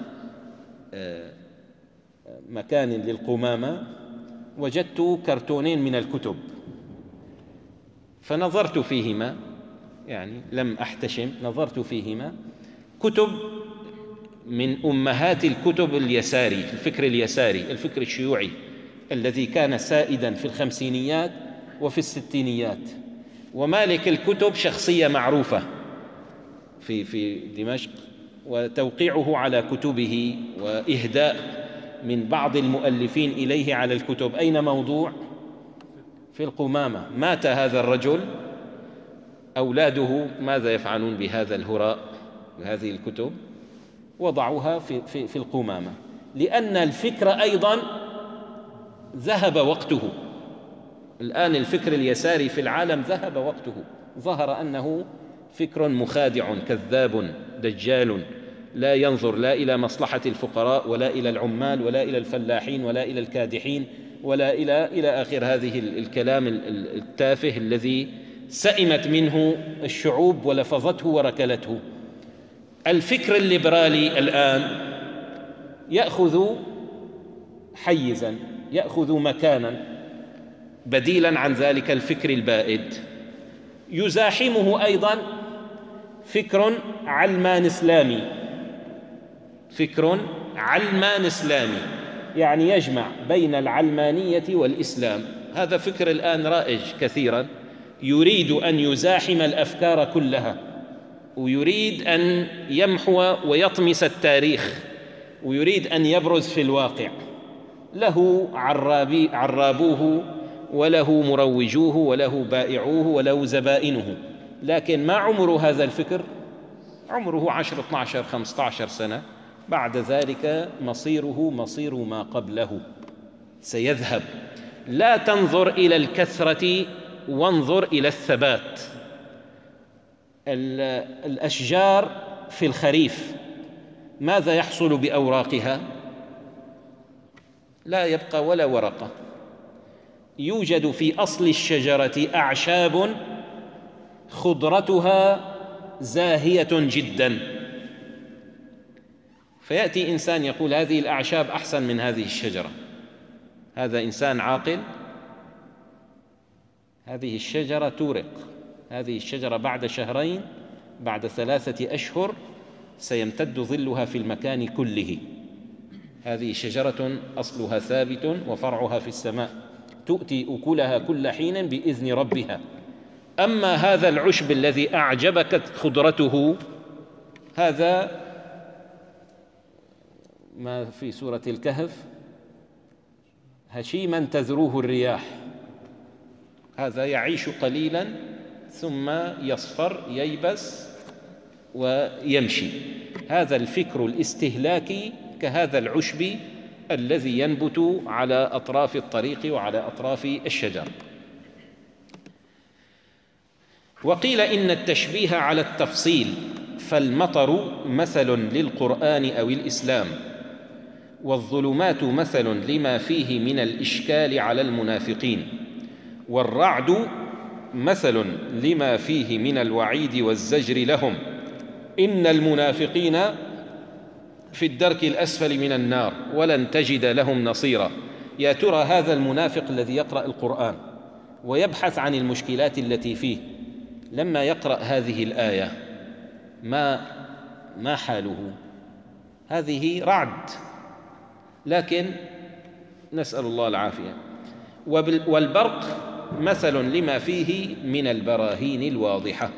مكان للقمامة، وجدت كرتونين من الكتب، فنظرت فيهما، يعني لم أحتشم، نظرت فيهما كتب من أمهات الكتب اليساري، الفكر اليساري، الفكر الشيوعي الذي كان سائدا في الخمسينيات وفي الستينيات. ومالك الكتب شخصية معروفة في في دمشق، وتوقيعه على كتبه وإهداء من بعض المؤلفين إليه على الكتب. أين موضوع؟ في القمامة. مات هذا الرجل، أولاده ماذا يفعلون بهذا الهراء، بهذه الكتب؟ وضعوها في, في, في القمامة، لأن الفكر أيضا ذهب وقته. الآن الفكر اليساري في العالم ذهب وقته، ظهر أنه فكر مخادع كذاب دجال، لا ينظر لا إلى مصلحة الفقراء ولا إلى العمال ولا إلى الفلاحين ولا إلى الكادحين ولا إلى إلى آخر هذه الكلام التافه الذي سئمت منه الشعوب ولفظته وركلته. الفكر الليبرالي الآن يأخذ حيزاً، يأخذ مكاناً بديلاً عن ذلك الفكر البائد. يزاحمه أيضاً فكر علمان إسلامي، فكر علمان إسلامي يعني يجمع بين العلمانية والإسلام. هذا فكر الآن رائج كثيراً، يريد أن يزاحم الأفكار كلها، ويريد أن يمحو ويطمس التاريخ، ويريد أن يبرز في الواقع. له عرابي عرابوه، وله مروجوه، وله بائعوه، وله زبائنه، لكن ما عمر هذا الفكر؟ عمره عشر اثنا عشر خمسة عشر سنة. بعد ذلك مصيره مصير ما قبله، سيذهب. لا تنظر إلى الكثرة، وانظر إلى الثبات. الأشجار في الخريف ماذا يحصل بأوراقها؟ لا يبقى ولا ورقة. يوجد في أصل الشجرة أعشاب خضرتها زاهية جدا، فيأتي إنسان يقول هذه الأعشاب أحسن من هذه الشجرة. هذا إنسان عاقل؟ هذه الشجرة تورق، هذه الشجرة بعد شهرين، بعد ثلاثة أشهر سيمتد ظلها في المكان كله. هذه شجرة أصلها ثابت وفرعها في السماء، تؤتي أكلها كل حين بإذن ربها. أما هذا العشب الذي أعجبك خضرته، هذا ما في سورة الكهف، هشيما تذروه الرياح. هذا يعيش قليلا ثم يصفر، ييبس ويمشي. هذا الفكر الاستهلاكي كهذا العشب الذي ينبت على أطراف الطريق وعلى أطراف الشجر. وقيل إن التشبيه على التفصيل، فالمطر مثل للقرآن أو الإسلام، والظلمات مثل لما فيه من الإشكال على المنافقين، والرعد مثل لما فيه من الوعيد والزجر لهم إن المنافقين في الدرك الأسفل من النار ولن تجد لهم نصيرا. يا ترى هذا المنافق الذي يقرأ القرآن ويبحث عن المشكلات التي فيه لما يقرأ هذه الآية ما ما حاله؟ هذه رعد، لكن نسأل الله العافية. والبرق مثل لما فيه من البراهين الواضحة.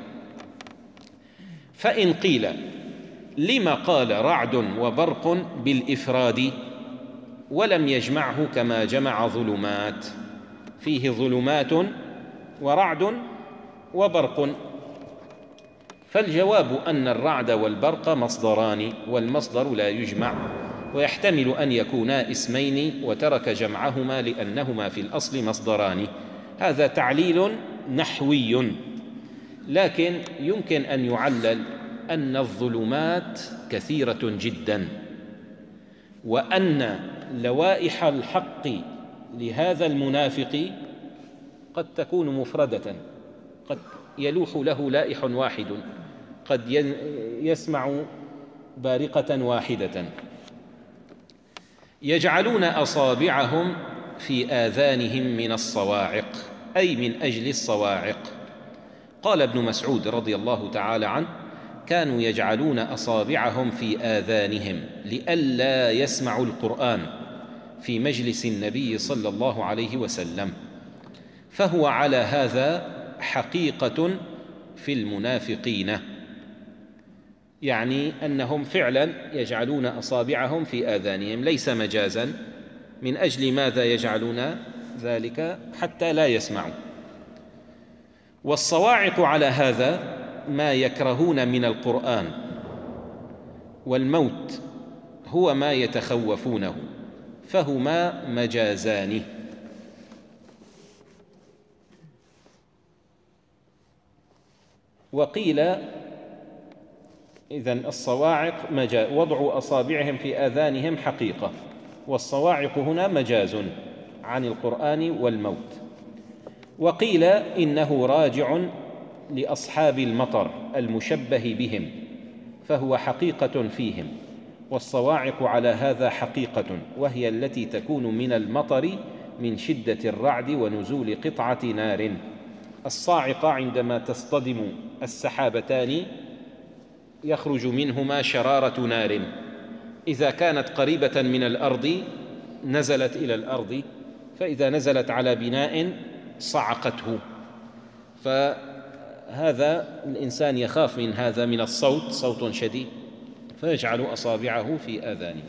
فإن قيل لما قال رعد وبرق بالإفراد ولم يجمعه كما جمع ظلمات؟ فيه ظلمات ورعد وبرق. فالجواب أن الرعد والبرق مصدران، والمصدر لا يجمع، ويحتمل أن يكونا اسمين وترك جمعهما لأنهما في الأصل مصدران. هذا تعليل نحوي، لكن يمكن أن يعلل أن الظلمات كثيرة جدا، وأن لوائح الحق لهذا المنافق قد تكون مفردة، قد يلوح له لائح واحد، قد يسمع بارقة واحدة. يجعلون أصابعهم في آذانهم من الصواعق، أي من أجل الصواعق. قال ابن مسعود رضي الله تعالى عنه: كانوا يجعلون أصابعهم في آذانهم لئلا يسمعوا القرآن في مجلس النبي صلى الله عليه وسلم. فهو على هذا حقيقة في المنافقين، يعني أنهم فعلا يجعلون أصابعهم في آذانهم، ليس مجازا. من أجل ماذا يجعلون ذلك؟ حتى لا يسمعوا. والصواعق على هذا ما يكرهون من القرآن، والموت هو ما يتخوفونه، فهما مجازان. وقيل إذن الصواعق مجاز، وضع أصابعهم في آذانهم حقيقة، والصواعق هنا مجاز عن القرآن والموت. وقيل إنه راجع لأصحاب المطر المشبه بهم، فهو حقيقة فيهم. والصواعق على هذا حقيقة، وهي التي تكون من المطر من شدة الرعد ونزول قطعة نار. الصاعقة عندما تصطدم السحابتان يخرج منهما شرارة نار، إذا كانت قريبة من الأرض نزلت إلى الأرض، فإذا نزلت على بناء صعقته. فهذا الإنسان يخاف من هذا، من الصوت، صوت شديد، فيجعل أصابعه في آذانه.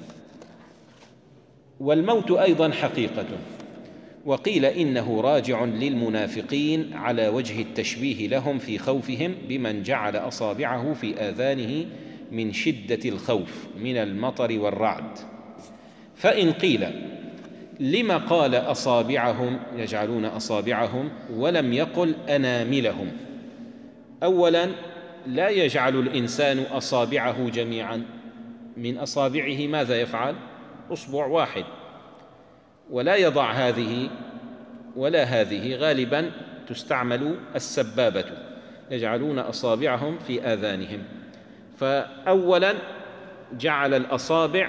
والموت أيضا حقيقة. وقيل إنه راجع للمنافقين على وجه التشبيه لهم في خوفهم بمن جعل أصابعه في آذانه من شدة الخوف من المطر والرعد. فإن قيل لما قال أصابعهم، يجعلون أصابعهم، ولم يقل أناملهم؟ أولا لا يجعل الإنسان أصابعه جميعا، من أصابعه ماذا يفعل؟ أصبع واحد، ولا يضع هذه ولا هذه، غالبا تستعمل السبابة. يجعلون أصابعهم في آذانهم. فأولا جعل الأصابع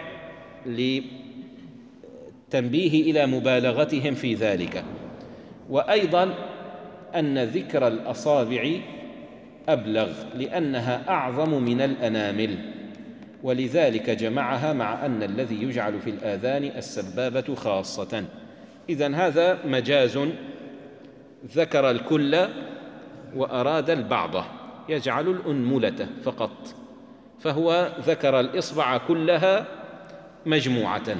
لتنبيه إلى مبالغتهم في ذلك، وأيضا أن ذكر الأصابع أبلغ لأنها أعظم من الأنامل، ولذلك جمعها، مع أن الذي يجعل في الآذان السبابة خاصة. إذن هذا مجاز، ذكر الكل وأراد البعض، يجعل الأنملة فقط، فهو ذكر الإصبع كلها مجموعة.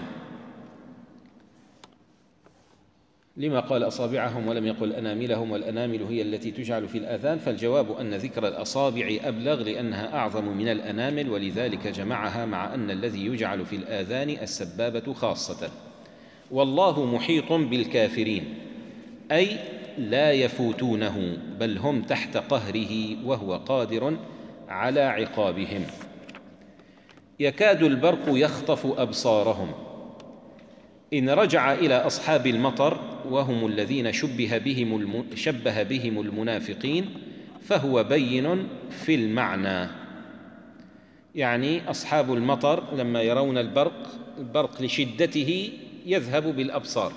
لما قال أصابعهم ولم يقل أناملهم؟ والأنامل هي التي تجعل في الآذان. فالجواب أن ذكر الأصابع أبلغ لأنها أعظم من الأنامل، ولذلك جمعها، مع أن الذي يجعل في الآذان السبابة خاصة. والله محيط بالكافرين، أي لا يفوتونه، بل هم تحت قهره وهو قادر على عقابهم. يكاد البرق يخطف أبصارهم. إن رجع إلى أصحاب المطر وهم الذين شبه بهم الم... شبه بهم المنافقين فهو بين في المعنى. يعني أصحاب المطر لما يرون البرق البرق لشدته يذهب بالأبصار.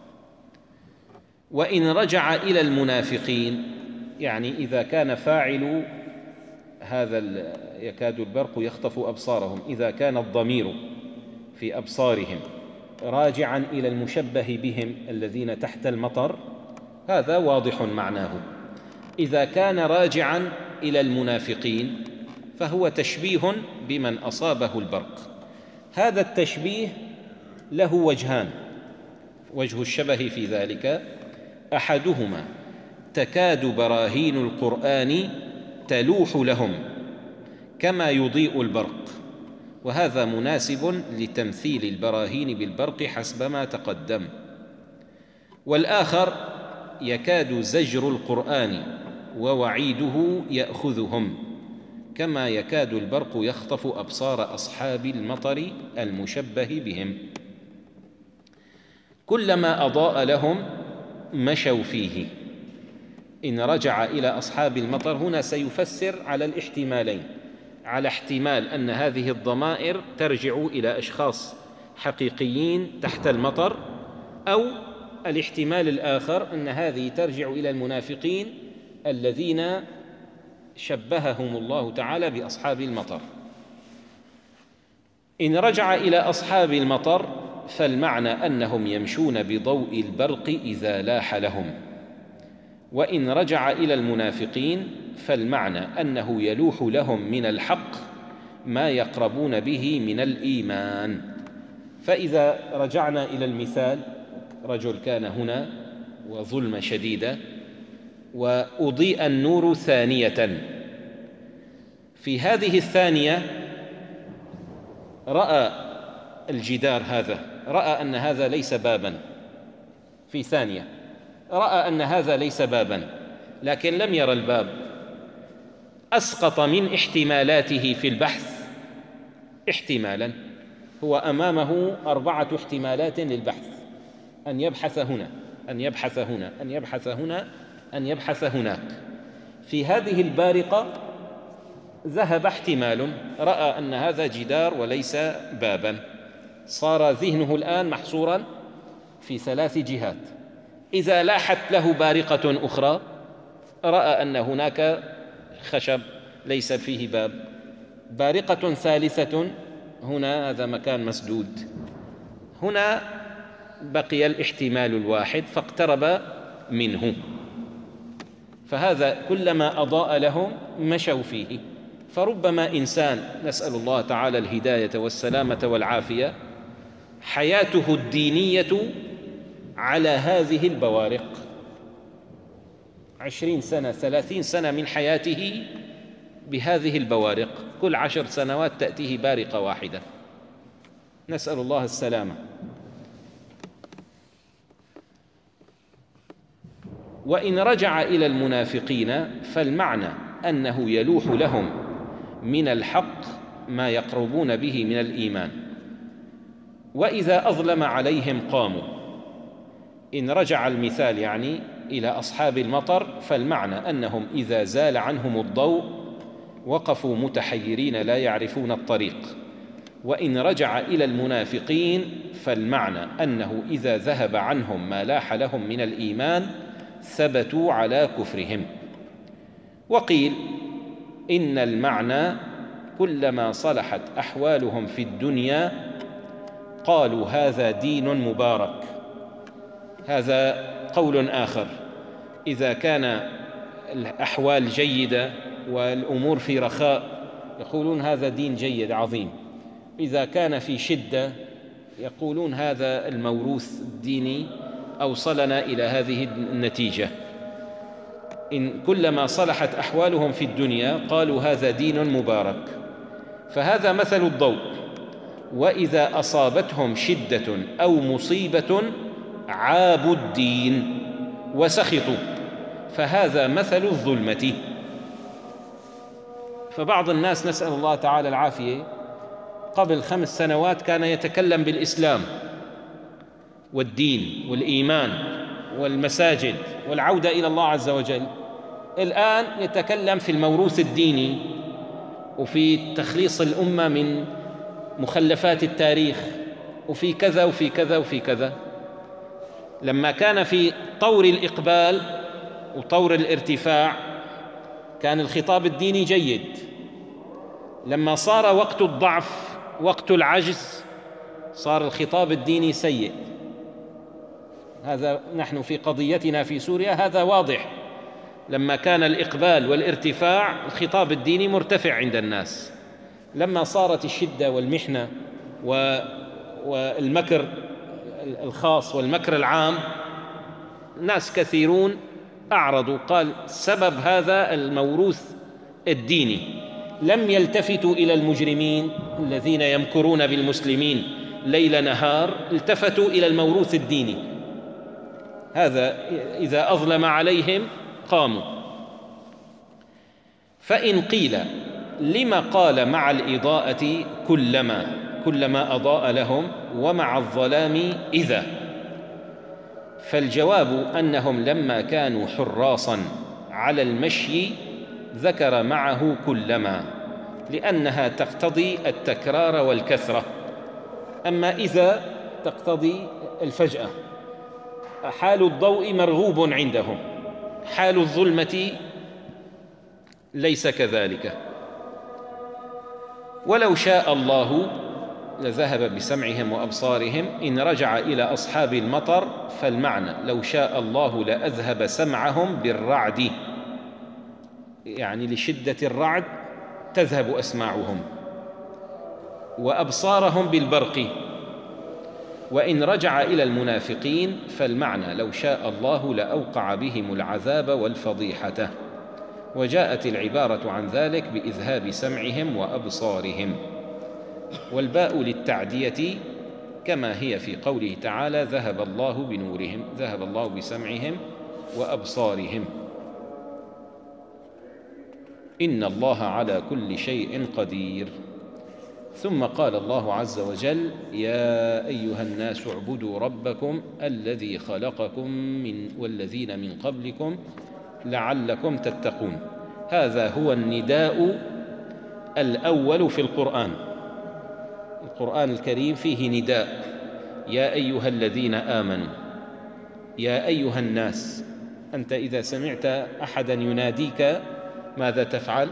وإن رجع إلى المنافقين يعني إذا كان فاعل هذا يكاد البرق يخطف أبصارهم، إذا كان الضمير في أبصارهم راجعا إلى المشبه بهم الذين تحت المطر هذا واضح معناه. إذا كان راجعا إلى المنافقين فهو تشبيه بمن أصابه البرق. هذا التشبيه له وجهان. وجه الشبه في ذلك أحدهما تكاد براهين القرآن تلوح لهم كما يضيء البرق، وهذا مناسب لتمثيل البراهين بالبرق حسب ما تقدم. والآخر يكاد زجر القرآن ووعيده يأخذهم كما يكاد البرق يخطف أبصار أصحاب المطر المشبه بهم. كلما أضاء لهم مشوا فيه. إن رجع إلى أصحاب المطر هنا سيفسر على الاحتمالين، على احتمال أن هذه الضمائر ترجع إلى أشخاص حقيقيين تحت المطر، أو الاحتمال الآخر أن هذه ترجع إلى المنافقين الذين شبههم الله تعالى بأصحاب المطر. إن رجع إلى أصحاب المطر فالمعنى أنهم يمشون بضوء البرق إذا لاح لهم. وإن رجع إلى المنافقين فالمعنى أنه يلوح لهم من الحق ما يقربون به من الإيمان. فإذا رجعنا إلى المثال، رجل كان هنا وظلمة شديدة وأضيء النور ثانية، في هذه الثانية رأى الجدار هذا، رأى أن هذا ليس بابا، في ثانية رأى أن هذا ليس بابا لكن لم يرى الباب. أسقط من احتمالاته في البحث احتمالا، هو أمامه أربعة احتمالات للبحث: أن يبحث هنا، أن يبحث هنا، أن يبحث هنا، أن يبحث هناك. في هذه البارقة ذهب احتمال، رأى أن هذا جدار وليس بابا، صار ذهنه الآن محصورا في ثلاث جهات. إذا لاحت له بارقة أخرى رأى أن هناك خشب ليس فيه باب. بارقة ثالثة، هنا هذا مكان مسدود. هنا بقي الاحتمال الواحد فاقترب منه. فهذا كلما أضاء لهم مشوا فيه. فربما إنسان، نسأل الله تعالى الهداية والسلامة والعافية، حياته الدينية على هذه البوارق، عشرين سنة ثلاثين سنة من حياته بهذه البوارق، كل عشر سنوات تأتيه بارقة واحدة، نسأل الله السلامة. وإن رجع إلى المنافقين فالمعنى أنه يلوح لهم من الحق ما يقربون به من الإيمان. وإذا أظلم عليهم قاموا. إن رجع المثال يعني إلى أصحاب المطر فالمعنى أنهم إذا زال عنهم الضوء وقفوا متحيرين لا يعرفون الطريق. وإن رجع إلى المنافقين فالمعنى أنه إذا ذهب عنهم ما لاح لهم من الإيمان ثبتوا على كفرهم. وقيل إن المعنى كلما صلحت أحوالهم في الدنيا قالوا هذا دين مبارك. هذا قول آخر. إذا كان الأحوال جيدة والأمور في رخاء يقولون هذا دين جيد عظيم. إذا كان في شدة يقولون هذا الموروث الديني أوصلنا إلى هذه النتيجة. إن كلما صلحت أحوالهم في الدنيا قالوا هذا دين مبارك. فهذا مثل الضوء. وإذا أصابتهم شدة أو مصيبة عابوا الدين وسخطوا، فهذا مثل الظلمة. فبعض الناس نسأل الله تعالى العافية قبل خمس سنوات كان يتكلم بالإسلام والدين والإيمان والمساجد والعودة إلى الله عز وجل. الآن يتكلم في الموروث الديني وفي تخليص الأمة من مخلفات التاريخ وفي كذا وفي كذا وفي كذا. لما كان في طور الإقبال وطور الارتفاع كان الخطاب الديني جيد. لما صار وقت الضعف وقت العجز صار الخطاب الديني سيء. هذا نحن في قضيتنا في سوريا هذا واضح. لما كان الإقبال والارتفاع الخطاب الديني مرتفع عند الناس. لما صارت الشدة والمحنة والمكر الخاص والمكر العام ناس كثيرون أعرضوا. قال سبب هذا الموروث الديني. لم يلتفتوا إلى المجرمين الذين يمكرون بالمسلمين ليل نهار، التفتوا إلى الموروث الديني. هذا إذا أظلم عليهم قاموا. فإن قيل لما قال مع الإضاءة كلما كلما أضاء لهم ومع الظلام إذا، فالجواب أنهم لما كانوا حراصا على المشي ذكر معه كلما لأنها تقتضي التكرار والكثرة، أما إذا تقتضي الفجأة. حال الضوء مرغوب عندهم، حال الظلمة ليس كذلك. ولو شاء الله لذهب بسمعهم وأبصارهم إن رجع إلى أصحاب المطر، فالمعنى لو شاء الله لأذهب سمعهم بالرعد، يعني لشدة الرعد تذهب أسماعهم، وأبصارهم بالبرق. وإن رجع إلى المنافقين فالمعنى لو شاء الله لأوقع بهم العذاب والفضيحة، وجاءت العبارة عن ذلك بإذهاب سمعهم وأبصارهم، والباء للتعدية كما هي في قوله تعالى ذهب الله بنورهم، ذهب الله بسمعهم وأبصارهم. إن الله على كل شيء قدير. ثم قال الله عز وجل يا أيها الناس اعبدوا ربكم الذي خلقكم من والذين من قبلكم لعلكم تتقون. هذا هو النداء الأول في القرآن. القرآن الكريم فيه نداء يا أيها الذين آمنوا، يا أيها الناس. أنت إذا سمعت أحدا يناديك ماذا تفعل؟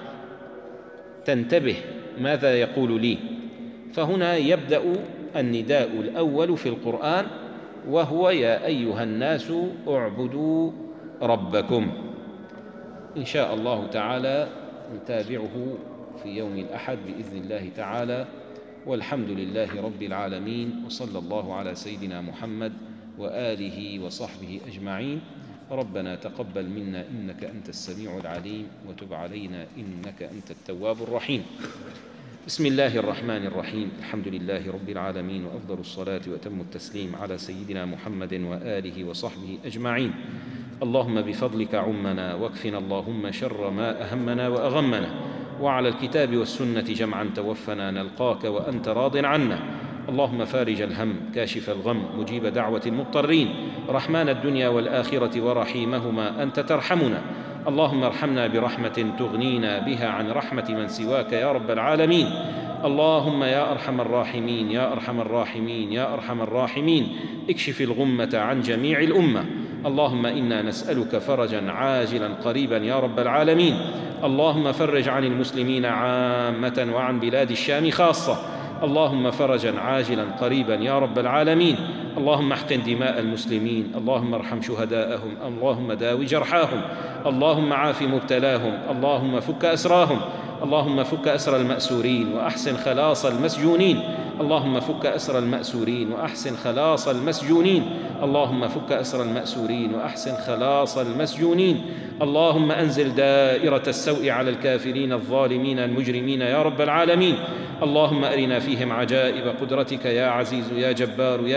تنتبه ماذا يقول لي. فهنا يبدأ النداء الأول في القرآن وهو يا أيها الناس اعبدوا ربكم. إن شاء الله تعالى نتابعه في يوم الأحد بإذن الله تعالى، والحمد لله رب العالمين، وصلى الله على سيدنا محمد وآله وصحبه أجمعين. ربنا تقبل منا إنك أنت السميع العليم، وتب علينا إنك أنت التواب الرحيم. بسم الله الرحمن الرحيم. الحمد لله رب العالمين، وأفضل الصلاة وأتم التسليم على سيدنا محمد وآله وصحبه أجمعين. اللهم بفضلك عمنا، واكفنا اللهم شر ما أهمنا وأغمنا، وعلى الكتاب والسنة جمعا توفنا نلقاك وأنت راض عنا. اللهم فارج الهم كاشف الغم مجيب دعوة المضطرين، رحمن الدنيا والآخرة ورحيمهما أنت ترحمنا. اللهم ارحمنا برحمة تغنينا بها عن رحمة من سواك يا رب العالمين. اللهم يا أرحم الراحمين يا أرحم الراحمين يا أرحم الراحمين اكشف الغمة عن جميع الأمة. اللهم إنا نسألك فرجا عاجلا قريبا يا رب العالمين. اللهم فرج عن المسلمين عامة وعن بلاد الشام خاصة. اللهم فرجا عاجلا قريبا يا رب العالمين. اللهم احقن دماء المسلمين، اللهم ارحم شهداءهم، اللهم داو جرحاهم، اللهم عاف مبتلاهم، اللهم فك أسراهم، اللهم فك أسر المأسورين وأحسن خلاص المسجونين، اللهم فك أسر المأسورين وأحسن خلاص المسجونين، اللهم فك أسر المأسورين وأحسن خلاص المسجونين. اللهم أنزل دائرة السوء على الكافرين الظالمين المجرمين يا رب العالمين. اللهم أرنا فيهم عجائب قدرتك يا عزيز يا جبار يا متكبر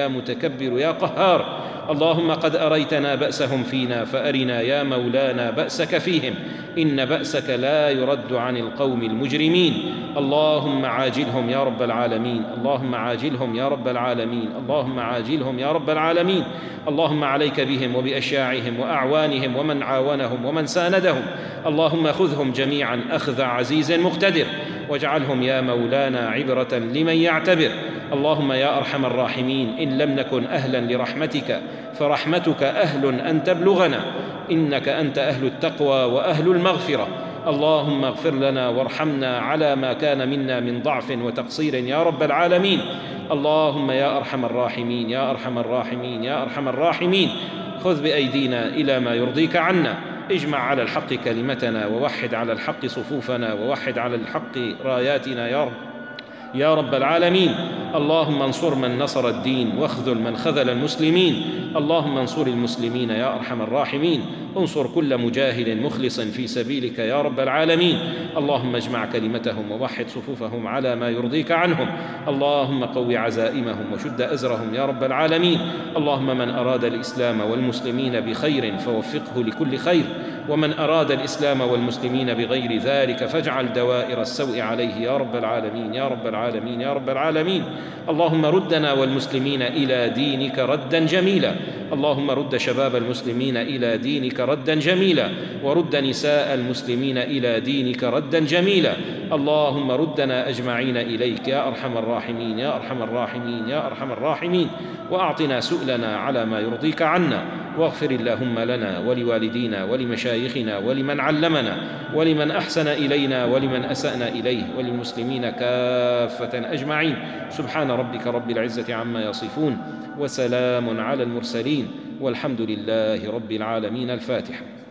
متكبر يا قهار. اللهم قد أريتنا بأسهم فينا فأرنا يا مولانا بأسك فيهم، إن بأسك لا يرد عن القوم المجرمين. اللهم عاجلهم يا رب العالمين، اللهم عاجلهم يا رب العالمين، اللهم عاجلهم يا رب العالمين. اللهم عليك بهم وبأشياعهم وأعوانهم ومن عاونهم ومن ساندهم. اللهم خذهم جميعا أخذ عزيز مقتدر، واجعلهم يا مولانا عبرة لمن يعتبر. اللهم يا أرحم الراحمين، إن لم نكن أهلا لرحمتك فرحمتك أهل أن تبلغنا، إنك أنت أهل التقوى وأهل المغفرة. اللهم اغفر لنا وارحمنا على ما كان منا من ضعف وتقصير يا رب العالمين. اللهم يا أرحم الراحمين يا أرحم الراحمين يا أرحم الراحمين، خذ بأيدينا إلى ما يرضيك عنا، اجمع على الحق كلمتنا، ووحد على الحق صفوفنا، ووحد على الحق راياتنا يا رب يا رب العالمين. اللهم انصر من نصر الدين واخذل من خذل المسلمين. اللهم انصر المسلمين يا أرحم الراحمين، انصر كل مجاهد مخلص في سبيلك يا رب العالمين. اللهم اجمع كلمتهم ووحد صفوفهم على ما يرضيك عنهم. اللهم قوي عزائمهم وشد أزرهم يا رب العالمين. اللهم من أراد الإسلام والمسلمين بخير فوفقه لكل خير، ومن أراد الإسلام والمسلمين بغير ذلك فاجعل دوائر السوء عليه يا رب العالمين يا رب العالمين يا رب العالمين. اللهم ردنا والمسلمين إلى دينك ردا جميلا. اللهم رد شباب المسلمين إلى دينك ردا جميلا، ورد نساء المسلمين إلى دينك ردا جميلا. اللهم ردنا أجمعين إليك يا أرحم الراحمين يا أرحم الراحمين يا أرحم الراحمين، وأعطنا سؤلنا على ما يرضيك عنا. واغفر اللهم لنا ولوالدينا ولمشايخنا ولمن علمنا ولمن أحسن إلينا ولمن أسأنا إليه وللمسلمين كافة أجمعين. سبحان ربك رب العزة عما يصفون، وسلام على المرسلين، والحمد لله رب العالمين. الفاتحة.